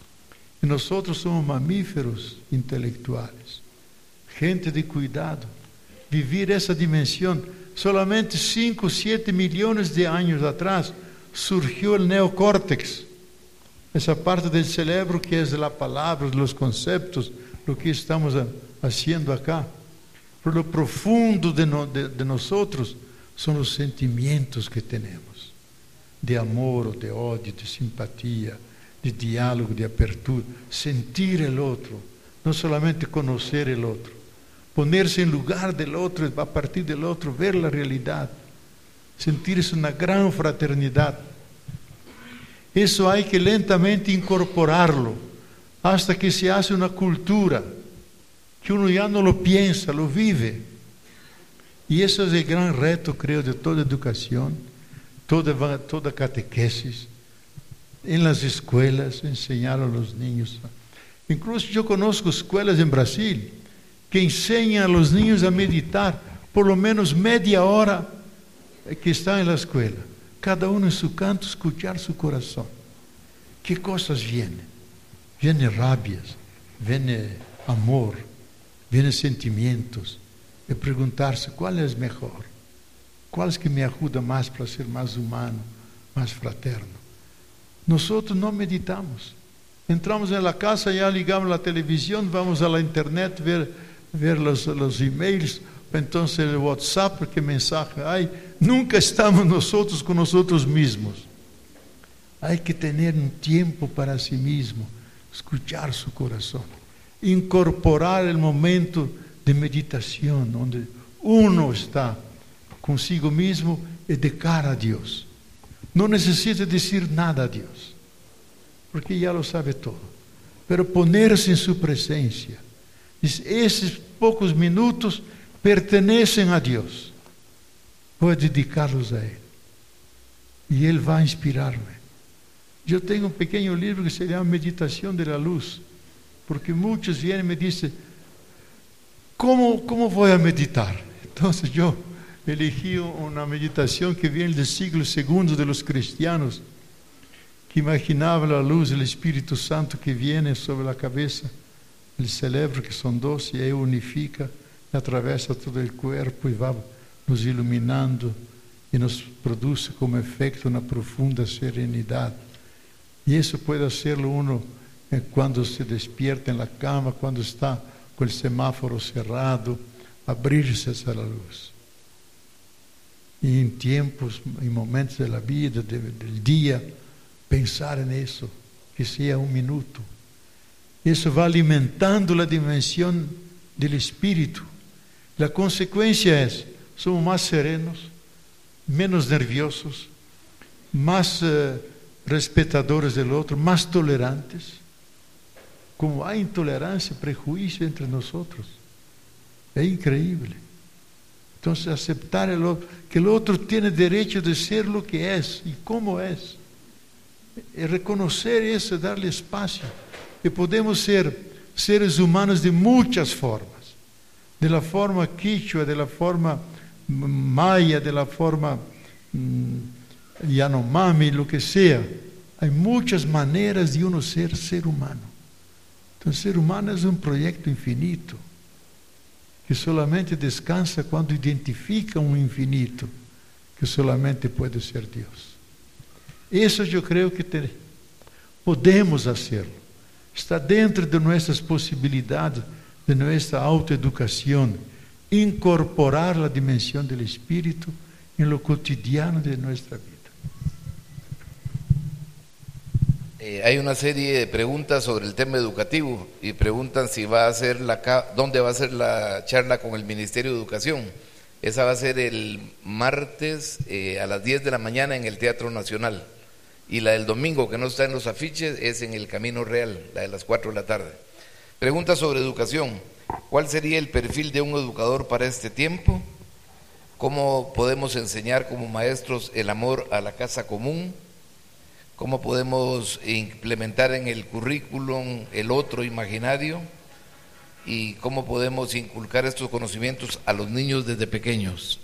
Y nosotros somos mamíferos intelectuales, gente de cuidado. Vivir esa dimensión, solamente cinco o siete millones de años atrás, surgió el neocórtex, esa parte del cerebro que es de la palabra, los conceptos, lo que estamos haciendo acá. Pero lo profundo de, no, de, de nosotros son los sentimientos que tenemos, de amor, de odio, de simpatía, de diálogo, de apertura, sentir el otro, no solamente conocer el otro, ponerse en lugar del otro, a partir del otro, ver la realidad, sentirse una gran fraternidad. Eso hay que lentamente incorporarlo, hasta que se hace una cultura, que uno ya no lo piensa, lo vive. Y eso es el gran reto, creo, de toda educación, toda, toda catequesis, en las escuelas, enseñar a los niños. Incluso yo conozco escuelas en Brasil que enseñan a los niños a meditar por lo menos media hora que están en la escuela, cada uno en su canto, escuchar su corazón. ¿Qué cosas vienen? Vienen rabias, viene amor, vienen sentimientos, de preguntarse cuál es mejor, cuál es que me ayuda más para ser más humano, más fraterno. Nosotros no meditamos. Entramos en la casa, ya ligamos la televisión, vamos a la internet ver, ver los, los emails, entonces el WhatsApp, qué mensaje hay. Nunca estamos nosotros con nosotros mismos. Hay que tener un tiempo para sí mismo, escuchar su corazón, incorporar el momento de meditación, donde uno está consigo mismo y de cara a Dios. No necesita decir nada a Dios, porque ya lo sabe todo, pero ponerse en su presencia. Esos pocos minutos pertenecen a Dios. Voy a dedicarlos a Él y Él va a inspirarme. Yo tengo un pequeño libro que se llama Meditación de la Luz, porque muchos vienen y me dicen, ¿cómo, cómo voy a meditar? Entonces yo elegí una meditación que viene del siglo segundo de los cristianos, que imaginaba la luz del Espíritu Santo que viene sobre la cabeza, el cerebro, que son dos, y ahí unifica, atraviesa todo el cuerpo y va nos iluminando y nos produce como efecto una profunda serenidad. Y eso puede hacerlo uno cuando se despierta en la cama, cuando está con el semáforo cerrado, abrirse hacia la luz. Y en tiempos, en momentos de la vida, de, del día, pensar en eso, que sea un minuto. Eso va alimentando la dimensión del espíritu. La consecuencia es, somos más serenos, menos nerviosos, más uh, respetadores del otro, más tolerantes. Como hay intolerancia, prejuicio entre nosotros. Es increíble. Entonces aceptar el otro, que el otro tiene derecho de ser lo que es y cómo es. Y reconocer eso, darle espacio. Y podemos ser seres humanos de muchas formas. De la forma quichua, de la forma maya, de la forma mmm, yanomami, lo que sea. Hay muchas maneras de uno ser ser humano. Entonces, ser humano es un proyecto infinito, que solamente descansa cuando identifica un infinito, que solamente puede ser Dios. Eso yo creo que te, podemos hacerlo. Está dentro de nuestras posibilidades, de nuestra autoeducación, incorporar la dimensión del espíritu en lo cotidiano de nuestra vida.
Eh, hay una serie de preguntas sobre el tema educativo y preguntan si va a ser la dónde va a ser la charla con el Ministerio de Educación. Esa va a ser el martes eh, a las diez de la mañana en el Teatro Nacional, y la del domingo, que no está en los afiches, es en el Camino Real, la de las cuatro de la tarde. Pregunta sobre educación: ¿cuál sería el perfil de un educador para este tiempo? ¿Cómo podemos enseñar como maestros el amor a la casa común? ¿Cómo podemos implementar en el currículum el otro imaginario? ¿Y cómo podemos inculcar estos conocimientos a los niños desde pequeños?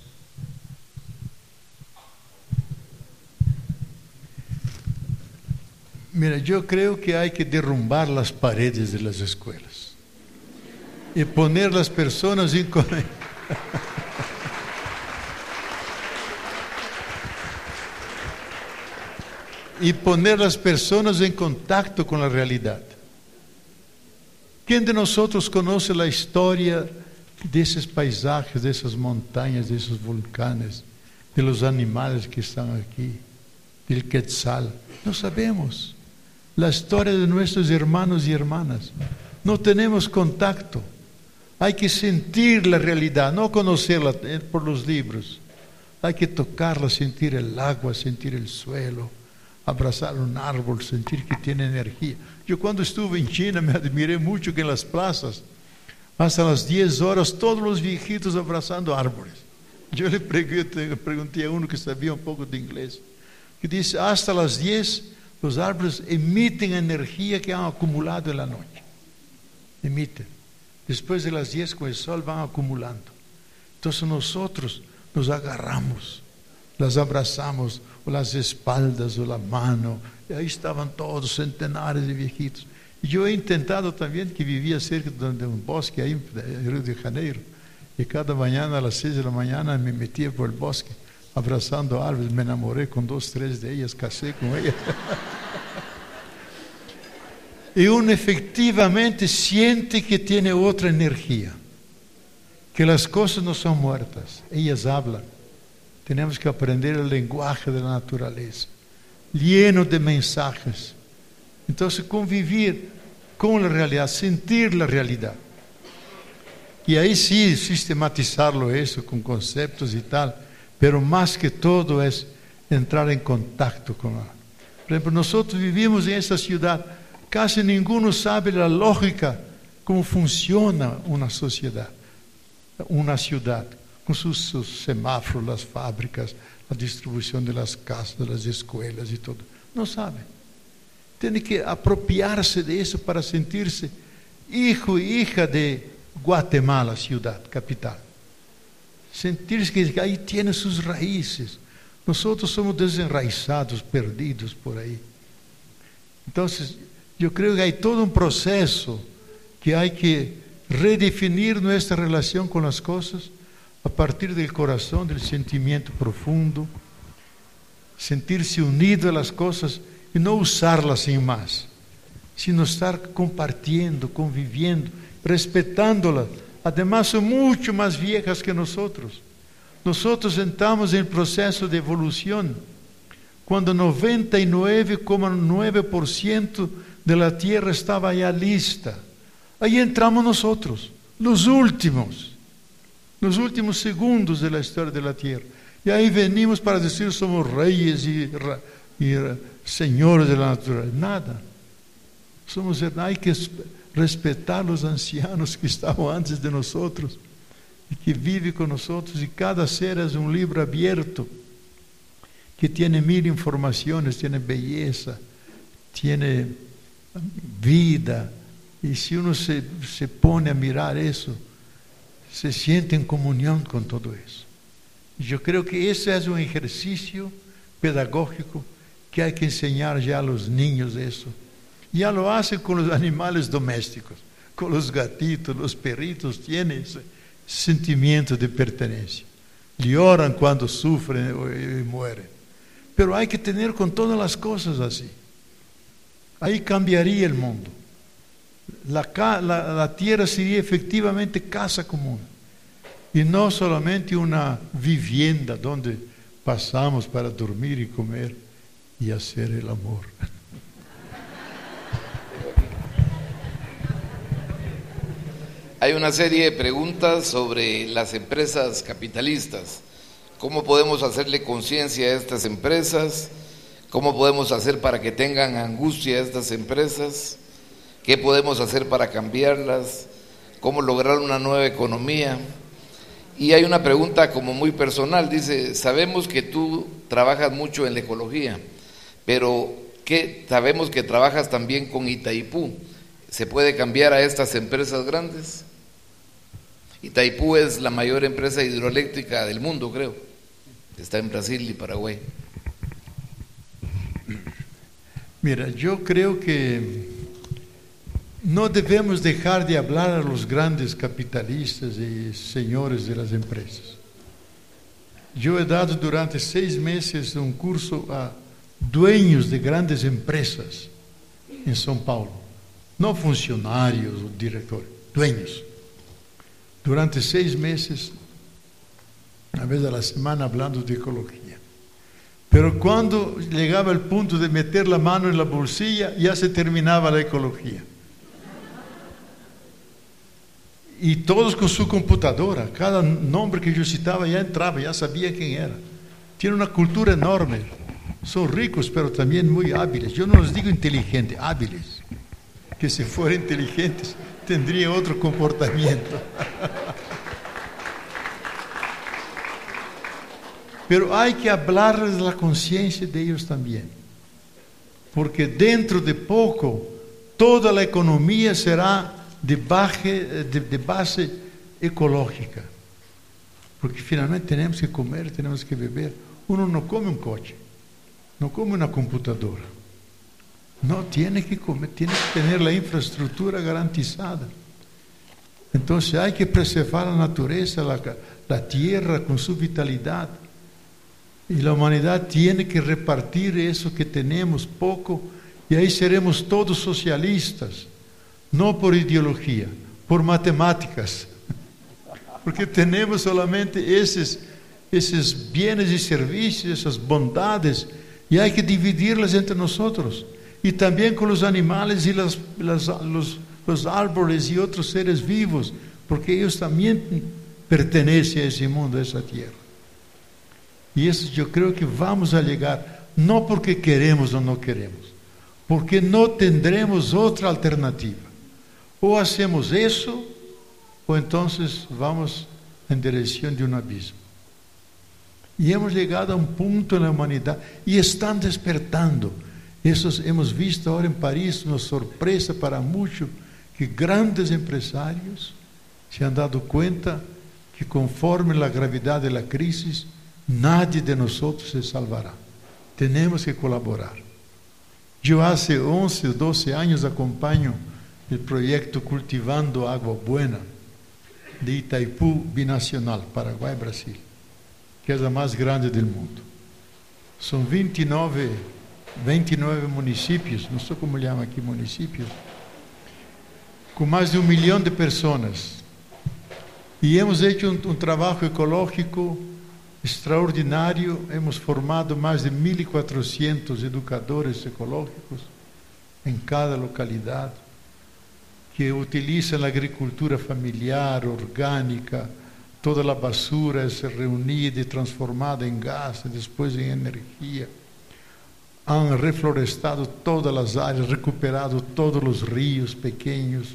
Mira, yo creo que hay que derrumbar las paredes de las escuelas y poner las personas en... y poner las personas en contacto con la realidad. ¿Quién de nosotros conoce la historia de esos paisajes, de esas montañas, de esos volcanes, de los animales que están aquí, del Quetzal? No sabemos. La historia de nuestros hermanos y hermanas. No tenemos contacto. Hay que sentir la realidad, no conocerla por los libros. Hay que tocarla, sentir el agua, sentir el suelo, abrazar un árbol, sentir que tiene energía. Yo cuando estuve en China me admiré mucho que en las plazas, hasta las diez horas, todos los viejitos abrazando árboles. Yo le pregunté, pregunté a uno que sabía un poco de inglés, que dice, hasta las diez los árboles emiten energía que han acumulado en la noche. Emiten. Después de las diez con el sol van acumulando. Entonces nosotros nos agarramos, las abrazamos, o las espaldas, o la mano, y ahí estaban todos, centenares de viejitos. Y yo he intentado también, que vivía cerca de un bosque ahí en Río de Janeiro, y cada mañana a las seis de la mañana me metía por el bosque, abrazando árboles, me enamoré con dos, tres de ellas, casé con ellas. Y uno efectivamente siente que tiene otra energía, que las cosas no son muertas, ellas hablan. Tenemos que aprender el lenguaje de la naturaleza, lleno de mensajes. Entonces convivir con la realidad, sentir la realidad. Y ahí sí, sistematizarlo eso con conceptos y tal, pero más que todo es entrar en contacto con la... Por ejemplo, nosotros vivimos en esta ciudad, casi ninguno sabe la lógica, cómo funciona una sociedad, una ciudad, con sus, sus semáforos, las fábricas, la distribución de las casas, de las escuelas y todo. No sabe. Tiene que apropiarse de eso para sentirse hijo y hija de Guatemala, ciudad, capital. Sentirse que ahí tiene sus raíces. Nosotros somos desenraizados, perdidos por ahí. Entonces, yo creo que hay todo un proceso que hay que redefinir nuestra relación con las cosas a partir del corazón, del sentimiento profundo, sentirse unido a las cosas y no usarlas sin más, sino estar compartiendo, conviviendo, respetándolas. Además son mucho más viejas que nosotros. Nosotros entramos en el proceso de evolución cuando noventa y nueve coma nueve por ciento de la tierra estaba ya lista. Ahí entramos nosotros, los últimos, los últimos segundos de la historia de la tierra. Y ahí venimos para decir somos reyes y, y señores de la naturaleza. Nada. Somos, hay que respetar los ancianos que estaban antes de nosotros y que viven con nosotros. Y cada ser es un libro abierto que tiene mil informaciones, tiene belleza, tiene vida. Y si uno se, se pone a mirar eso, se siente en comunión con todo eso. Yo creo que ese es un ejercicio pedagógico que hay que enseñar ya a los niños eso. Ya lo hacen con los animales domésticos, con los gatitos, los perritos, tienen ese sentimiento de pertenencia. Lloran cuando sufren y mueren. Pero hay que tener con todas las cosas así. Ahí cambiaría el mundo. La, la, la tierra sería efectivamente casa común. Y no solamente una vivienda donde pasamos para dormir y comer y hacer el amor.
Hay una serie de preguntas sobre las empresas capitalistas. ¿Cómo podemos hacerle conciencia a estas empresas? ¿Cómo podemos hacer para que tengan angustia a estas empresas? ¿Qué podemos hacer para cambiarlas? ¿Cómo lograr una nueva economía? Y hay una pregunta como muy personal, dice, sabemos que tú trabajas mucho en la ecología, pero ¿qué? Sabemos que trabajas también con Itaipú. ¿Se puede cambiar a estas empresas grandes? Itaipú es la mayor empresa hidroeléctrica del mundo, creo. Está en Brasil y Paraguay.
Mira, yo creo que no debemos dejar de hablar a los grandes capitalistas y señores de las empresas. Yo he dado durante seis meses un curso a dueños de grandes empresas en São Paulo. No funcionarios o directores, dueños. Durante seis meses, una vez a la semana hablando de ecología. Pero cuando llegaba el punto de meter la mano en la bolsilla, ya se terminaba la ecología. Y todos con su computadora, cada nombre que yo citaba ya entraba, ya sabía quién era. Tiene una cultura enorme. Son ricos, pero también muy hábiles. Yo no les digo inteligentes, hábiles. Que si fueran inteligentes, tendrían otro comportamiento. Pero hay que hablarles de la conciencia de ellos también. Porque dentro de poco, toda la economía será de base, de, de base ecológica. Porque finalmente tenemos que comer, tenemos que beber. Uno no come un coche, no come una computadora. No, tiene que comer, tiene que tener la infraestructura garantizada. Entonces hay que preservar la naturaleza, la, la tierra con su vitalidad. Y la humanidad tiene que repartir eso que tenemos poco, y ahí seremos todos socialistas. No por ideología, por matemáticas. Porque tenemos solamente esos, esos bienes y servicios, esas bondades, y hay que dividirlas entre nosotros. Y también con los animales y las, las, los, los árboles y otros seres vivos, porque ellos también pertenecen a ese mundo, a esa tierra. Y eso yo creo que vamos a llegar, no porque queremos o no queremos, porque no tendremos otra alternativa. O hacemos eso, o entonces vamos en dirección de un abismo. Y hemos llegado a un punto en la humanidad, y están despertando. Esos hemos visto ahora en París, una sorpresa para muchos, que grandes empresarios se han dado cuenta que conforme la gravedad de la crisis, nadie de nosotros se salvará. Tenemos que colaborar. Yo hace once o doce años acompaño el proyecto Cultivando Agua Buena de Itaipú Binacional, Paraguay, Brasil, que es la más grande del mundo. Son veintinueve, veintinueve municipios, no sé cómo llaman aquí municipios, con más de un millón de personas. Y hemos hecho un, un trabajo ecológico extraordinario. Hemos formado más de mil cuatrocientos educadores ecológicos en cada localidad, que utilizan la agricultura familiar, orgánica, toda la basura es reunida y transformada en gas y después en energía. Han reflorestado todas las áreas, recuperado todos los ríos pequeños,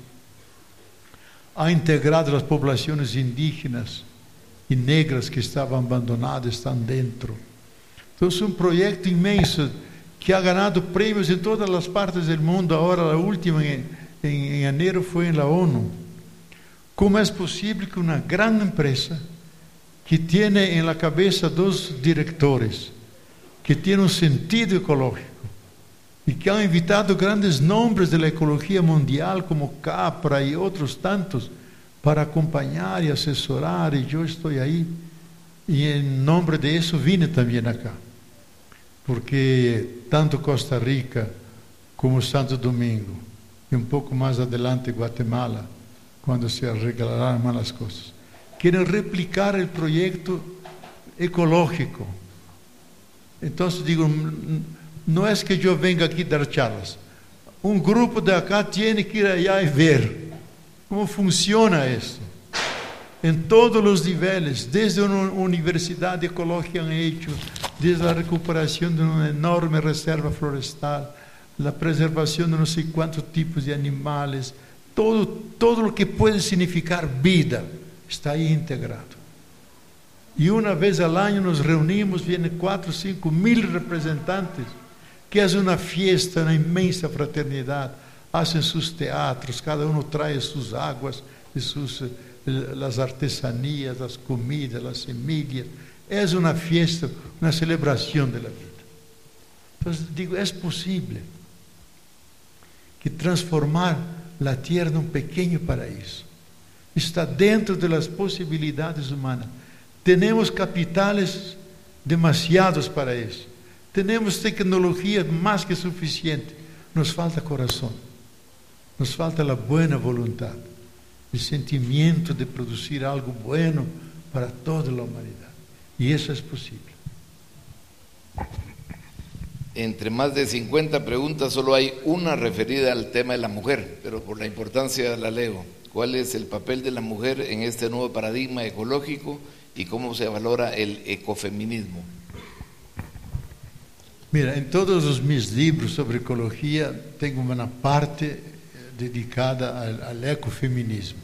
ha integrado las poblaciones indígenas y negras que estaban abandonadas, están dentro. Entonces, un proyecto inmenso que ha ganado premios en todas las partes del mundo. Ahora la última en, en, en enero fue en la ONU. ¿Cómo es posible que una gran empresa que tiene en la cabeza dos directores, que tiene un sentido ecológico y que han invitado grandes nombres de la ecología mundial como Capra y otros tantos para acompañar y asesorar, y yo estoy ahí, y en nombre de eso vine también acá, porque tanto Costa Rica como Santo Domingo y un poco más adelante Guatemala, cuando se arreglarán más las cosas, quieren replicar el proyecto ecológico. Entonces digo, no es que yo venga aquí a dar charlas, un grupo de acá tiene que ir allá y ver cómo funciona esto. En todos los niveles, desde una universidad ecológica han hecho, desde la recuperación de una enorme reserva florestal, la preservación de no sé cuántos tipos de animales, todo, todo lo que puede significar vida está ahí integrado. Y una vez al año nos reunimos, vienen cuatro, cinco mil representantes, que es una fiesta, una inmensa fraternidad, hacen sus teatros, cada uno trae sus aguas y sus... las artesanías, las comidas, las semillas. Es una fiesta, una celebración de la vida. Entonces digo, es posible que transformar la tierra en un pequeño paraíso. Está dentro de las posibilidades humanas. Tenemos capitales demasiados para eso. Tenemos tecnología más que suficiente. Nos falta corazón. Nos falta la buena voluntad, el sentimiento de producir algo bueno para toda la humanidad. Y eso es posible.
Entre más de cincuenta preguntas, solo hay una referida al tema de la mujer, pero por la importancia la leo. ¿Cuál es el papel de la mujer en este nuevo paradigma ecológico y cómo se valora el ecofeminismo?
Mira, en todos los mis libros sobre ecología tengo una parte dedicada al, al ecofeminismo,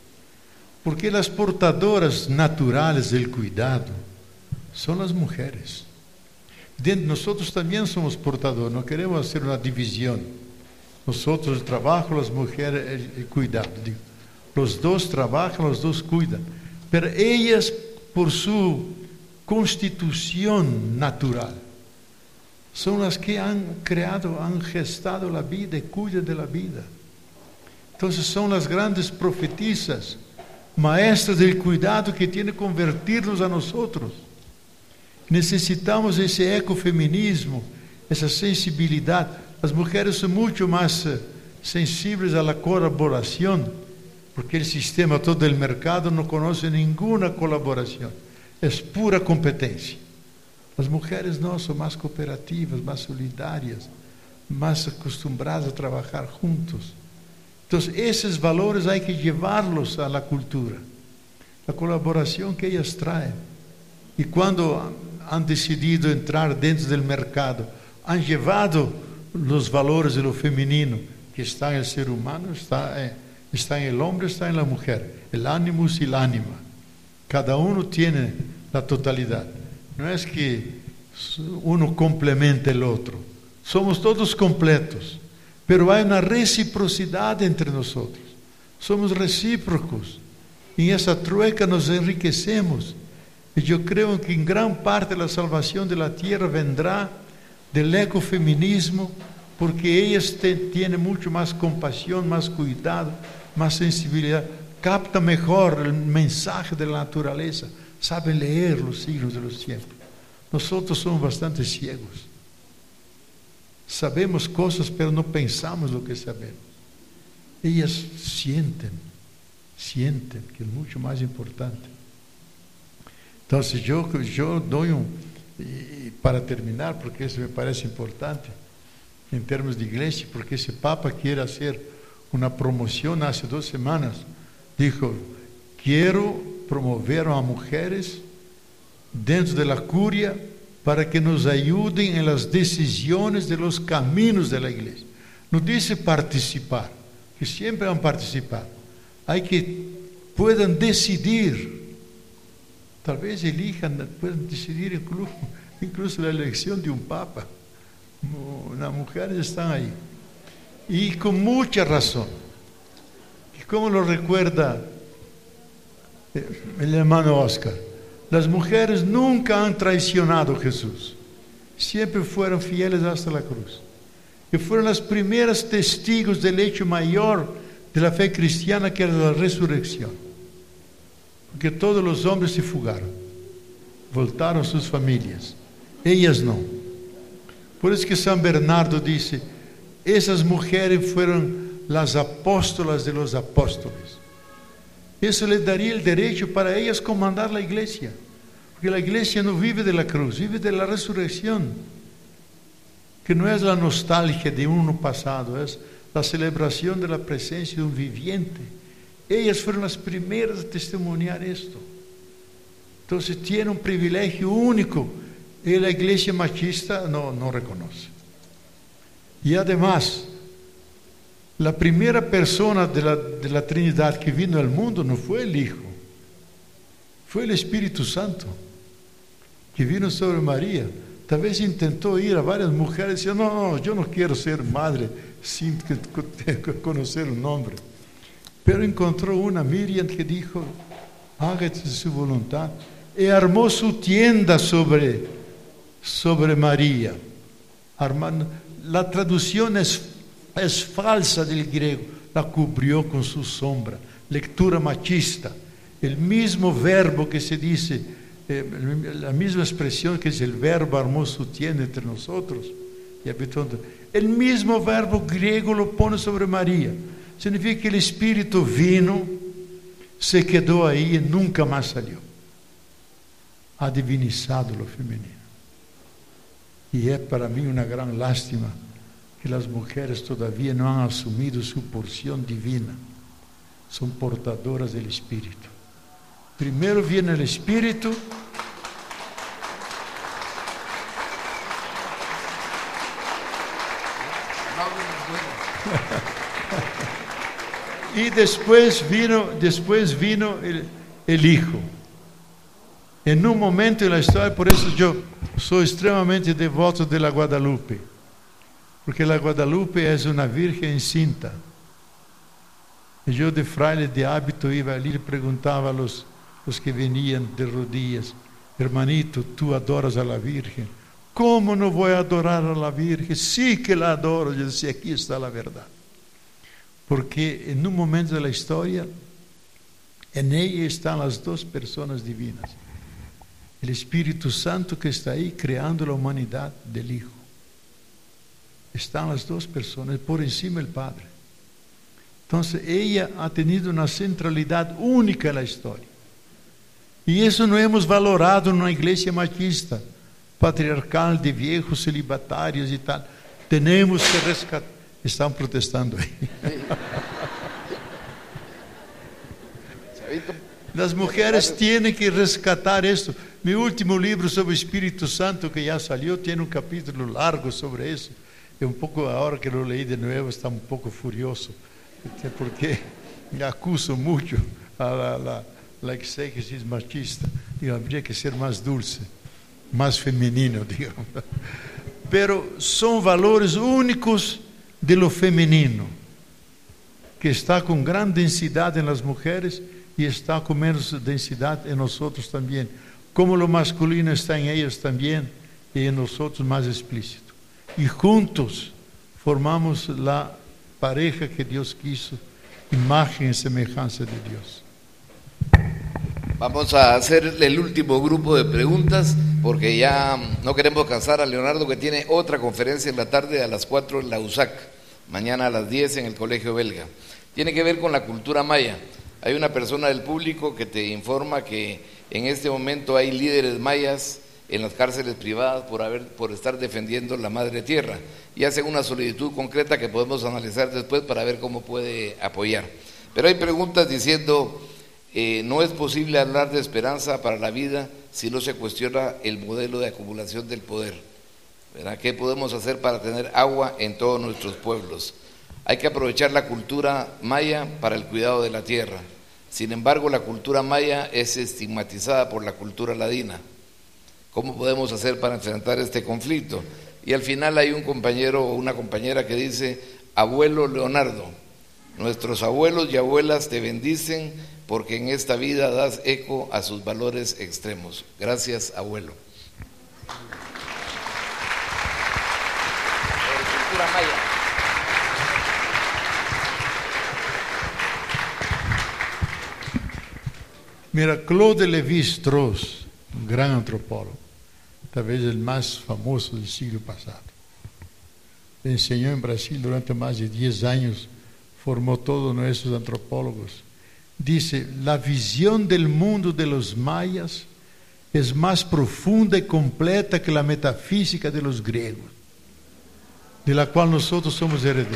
porque las portadoras naturales del cuidado son las mujeres. Dentro, nosotros también somos portadores, no queremos hacer una división. Nosotros el trabajo, las mujeres el, el cuidado. Digo, los dos trabajan, los dos cuidan, pero ellas por su constitución natural son las que han creado, han gestado la vida y cuidan de la vida. Entonces son las grandes profetisas, maestras del cuidado que tienen que convertirnos a nosotros. Necesitamos ese ecofeminismo, esa sensibilidad. Las mujeres son mucho más uh, sensibles a la colaboración, porque el sistema todo del mercado no conoce ninguna colaboración, es pura competencia. Las mujeres no, son más cooperativas, más solidarias, más acostumbradas a trabajar juntos. Entonces, esos valores hay que llevarlos a la cultura, la colaboración que ellas traen. Y cuando han decidido entrar dentro del mercado, han llevado los valores de lo femenino, que está en el ser humano, está en, está en el hombre, está en la mujer, el ánimos y el ánima. Cada uno tiene la totalidad. No es que uno complemente el otro, somos todos completos. Pero hay una reciprocidad entre nosotros. Somos recíprocos. Y en esa trueca nos enriquecemos. Y yo creo que en gran parte la salvación de la tierra vendrá del ecofeminismo, porque ellas te, tienen mucho más compasión, más cuidado, más sensibilidad. Capta mejor el mensaje de la naturaleza. Saben leer los signos de los tiempos. Nosotros somos bastante ciegos. Sabemos cosas, pero no pensamos lo que sabemos. Ellas sienten, sienten, que es mucho más importante. Entonces yo, yo doy un, y para terminar, porque eso me parece importante, en términos de iglesia, porque ese Papa quiere hacer una promoción hace dos semanas. Dijo, quiero promover a mujeres dentro de la curia para que nos ayuden en las decisiones de los caminos de la iglesia. No dice participar, que siempre han participado. Hay que puedan decidir, tal vez elijan, puedan decidir incluso, incluso la elección de un papa. Las mujeres están ahí. Y con mucha razón. Y como lo recuerda el hermano Oscar, las mujeres nunca han traicionado a Jesús. Siempre fueron fieles hasta la cruz. Y fueron las primeras testigos del hecho mayor de la fe cristiana, que era la resurrección. Porque todos los hombres se fugaron, voltaron a sus familias. Ellas no. Por eso que San Bernardo dice, esas mujeres fueron las apóstolas de los apóstoles. Eso les daría el derecho para ellas comandar la iglesia. Porque la iglesia no vive de la cruz, vive de la resurrección. Que no es la nostalgia de uno pasado, es la celebración de la presencia de un viviente. Ellas fueron las primeras a testimoniar esto. Entonces tiene un privilegio único y la iglesia machista no, no reconoce. Y además, la primera persona de la, de la Trinidad que vino al mundo no fue el Hijo, fue el Espíritu Santo, que vino sobre María. Tal vez intentó ir a varias mujeres y decía, no, no, yo no quiero ser madre sin conocer un nombre. Pero encontró una, Miriam, que dijo, hágase su voluntad. Y armó su tienda sobre, sobre María. Armando, la traducción es, es falsa del griego, la cubrió con su sombra. Lectura machista. El mismo verbo que se dice, eh, la misma expresión que es el verbo armó su tienda entre nosotros. Y habitó, el mismo verbo griego lo pone sobre María. Significa que el Espíritu vino, se quedó ahí y nunca más salió. Ha divinizado lo femenino. Y es para mí una gran lástima que las mujeres todavía no han asumido su porción divina. Son portadoras del Espíritu. Primero viene el Espíritu. Y después vino, después vino el, el Hijo. En un momento de la historia, por eso yo soy extremadamente devoto de la Guadalupe, porque la Guadalupe es una virgen encinta. Y yo de fraile de hábito iba allí y le preguntaba a los, los que venían de rodillas, hermanito, tú adoras a la Virgen. ¿Cómo no voy a adorar a la Virgen? Sí que la adoro. Yo decía, aquí está la verdad. Porque en un momento de la historia, en ella están las dos personas divinas. El Espíritu Santo que está ahí creando la humanidad del Hijo. Están las dos personas, por encima el Padre. Entonces ella ha tenido una centralidad única en la historia. Y eso no hemos valorado en una iglesia machista, patriarcal, de viejos celibatarios y tal. Tenemos que rescatar. Están protestando ahí. Las mujeres tienen que rescatar esto. Mi último libro sobre el Espíritu Santo, que ya salió, tiene un capítulo largo sobre eso. Y un poco, ahora que lo leí de nuevo, está un poco furioso, porque me acuso mucho a la, la, la exégesis machista. Digo, habría que ser más dulce, más femenino, digamos. Pero son valores únicos de lo femenino, que está con gran densidad en las mujeres y está con menos densidad en nosotros también, como lo masculino está en ellas también y en nosotros más explícito. Y juntos formamos la pareja que Dios quiso, imagen y semejanza de Dios.
Vamos a hacer el último grupo de preguntas, porque ya no queremos cansar a Leonardo, que tiene otra conferencia en la tarde a las cuatro en la U S A C, mañana a las diez en el Colegio Belga. Tiene que ver con la cultura maya. Hay una persona del público que te informa que en este momento hay líderes mayas en las cárceles privadas por, haber, por estar defendiendo la madre tierra, y hacen una solicitud concreta que podemos analizar después para ver cómo puede apoyar. Pero hay preguntas diciendo, eh, no es posible hablar de esperanza para la vida si no se cuestiona el modelo de acumulación del poder, ¿verdad? ¿Qué podemos hacer para tener agua en todos nuestros pueblos? Hay que aprovechar la cultura maya para el cuidado de la tierra. Sin embargo, la cultura maya es estigmatizada por la cultura ladina. ¿Cómo podemos hacer para enfrentar este conflicto? Y al final hay un compañero o una compañera que dice, abuelo Leonardo, nuestros abuelos y abuelas te bendicen porque en esta vida das eco a sus valores extremos. Gracias, abuelo. Cultura maya.
Mira, Claude Lévi-Strauss, un gran antropólogo, tal vez el más famoso del siglo pasado, enseñó en Brasil durante más de diez años, formó todos nuestros antropólogos. Dice, la visión del mundo de los mayas es más profunda y completa que la metafísica de los griegos, de la cual nosotros somos herederos.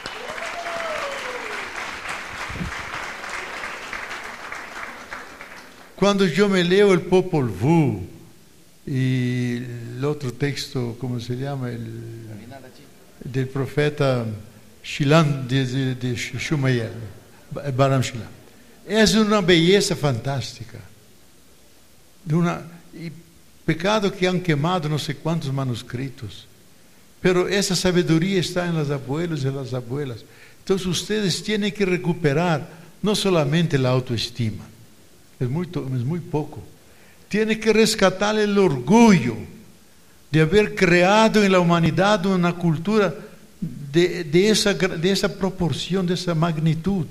Cuando yo me leo el Popol Vuh y el otro texto, ¿cómo se llama? El, del profeta Shilan, de, de, de Shumayel, Baram Shilan. Es una belleza fantástica. De una, y pecado que han quemado no sé cuántos manuscritos. Pero esa sabiduría está en los abuelos y las abuelas. Entonces ustedes tienen que recuperar no solamente la autoestima, es muy, es muy poco. Tiene que rescatar el orgullo de haber creado en la humanidad una cultura de, de, esa, de esa proporción, de esa magnitud.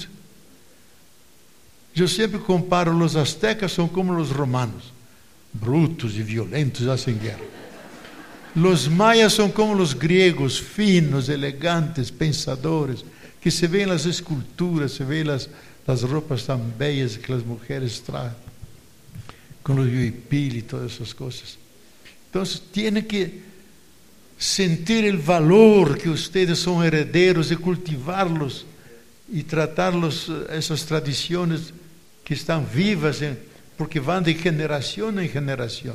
Yo siempre comparo, los aztecas son como los romanos, brutos y violentos, hacen guerra. Los mayas son como los griegos, finos, elegantes, pensadores, que se ven las esculturas, se ven las... las ropas tan bellas que las mujeres traen, con los yuipil y todas esas cosas. Entonces, tiene que sentir el valor que ustedes son herederos y cultivarlos y tratarlos, esas tradiciones que están vivas, porque van de generación en generación.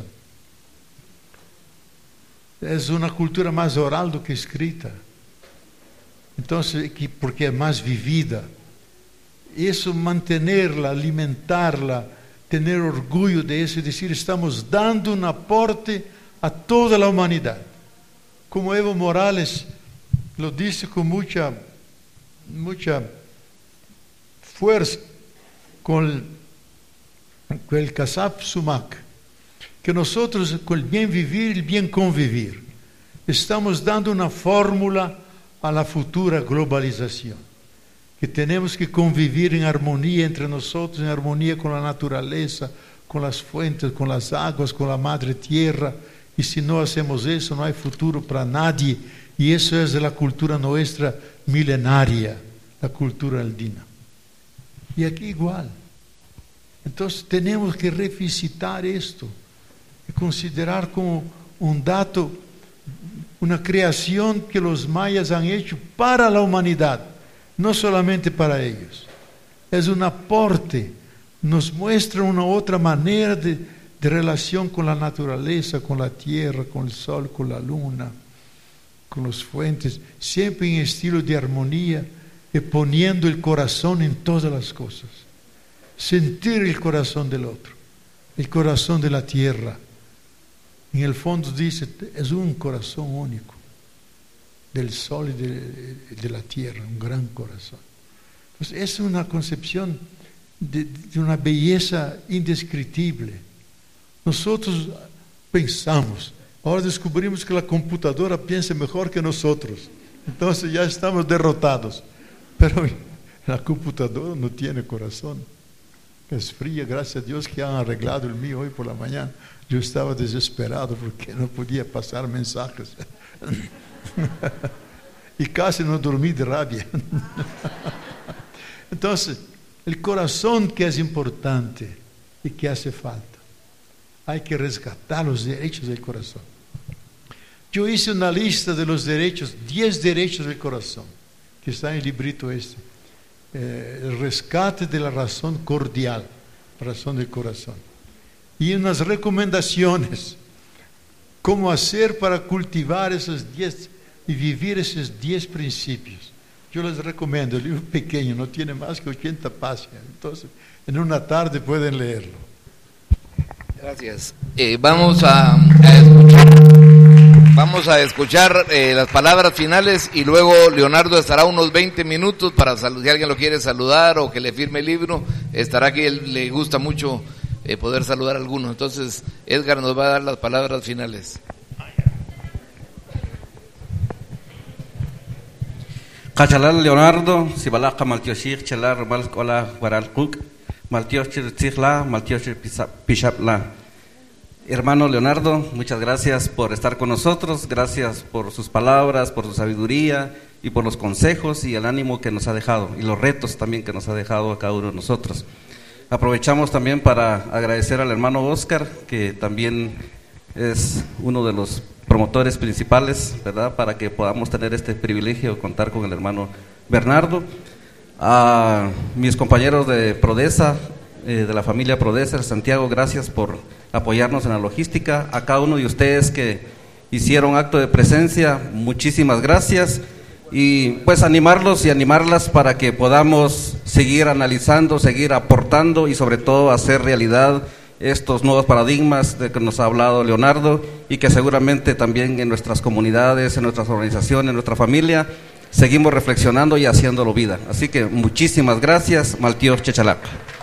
Es una cultura más oral do que escrita. Entonces, porque es más vivida. Eso, mantenerla, alimentarla, tener orgullo de eso, es decir, estamos dando un aporte a toda la humanidad. Como Evo Morales lo dice con mucha, mucha fuerza, con el, con el Kasap Sumak, que nosotros, con el bien vivir y el bien convivir, estamos dando una fórmula a la futura globalización. Que tenemos que convivir en armonía entre nosotros, en armonía con la naturaleza, con las fuentes, con las aguas, con la madre tierra. Y si no hacemos eso, no hay futuro para nadie. Y eso es de la cultura nuestra milenaria, la cultura andina. Y aquí igual. Entonces tenemos que revisitar esto y considerar como un dato, una creación que los mayas han hecho para la humanidad. No solamente para ellos, es un aporte, nos muestra una otra manera de, de relación con la naturaleza, con la tierra, con el sol, con la luna, con las fuentes, siempre en estilo de armonía y poniendo el corazón en todas las cosas. Sentir el corazón del otro, el corazón de la tierra. En el fondo dice, es un corazón único. Del sol y de, de la tierra, un gran corazón. Pues es una concepción de, de una belleza indescriptible. Nosotros pensamos, ahora descubrimos que la computadora piensa mejor que nosotros, entonces ya estamos derrotados. Pero la computadora no tiene corazón, es fría. Gracias a Dios que han arreglado el mío hoy por la mañana. Yo estaba desesperado porque no podía pasar mensajes. Y casi no dormí de rabia. Entonces, el corazón que es importante y que hace falta. Hay que rescatar los derechos del corazón. Yo hice una lista de los derechos, diez derechos del corazón, que está en el librito este. Eh, el rescate de la razón cordial, razón del corazón. Y unas recomendaciones, cómo hacer para cultivar esos diez y vivir esos diez principios. Yo les recomiendo, el libro pequeño, no tiene más que ochenta páginas, entonces en una tarde pueden leerlo.
Gracias. Eh, vamos a, a escuchar, vamos a escuchar eh, las palabras finales y luego Leonardo estará unos veinte minutos para saludar, si alguien lo quiere saludar o que le firme el libro, estará aquí, él le gusta mucho eh, poder saludar a alguno. Entonces Edgar nos va a dar las palabras finales.
Cachalal Leonardo, Sibalaca Maltioshir, Chelar, Malcola, Guaralcuc, Maltioshir Tzigla, Maltioshir Pishapla. Hermano Leonardo, muchas gracias por estar con nosotros, gracias por sus palabras, por su sabiduría y por los consejos y el ánimo que nos ha dejado y los retos también que nos ha dejado a cada uno de nosotros. Aprovechamos también para agradecer al hermano Oscar, que también es uno de los promotores principales, ¿verdad?, para que podamos tener este privilegio de contar con el hermano Bernardo. A mis compañeros de Prodesa, eh, de la familia Prodesa, Santiago, gracias por apoyarnos en la logística. A cada uno de ustedes que hicieron acto de presencia, muchísimas gracias. Y pues animarlos y animarlas para que podamos seguir analizando, seguir aportando y sobre todo hacer realidad estos nuevos paradigmas de que nos ha hablado Leonardo, y que seguramente también en nuestras comunidades, en nuestras organizaciones, en nuestra familia, seguimos reflexionando y haciéndolo vida. Así que muchísimas gracias, Maltíos Chechalac.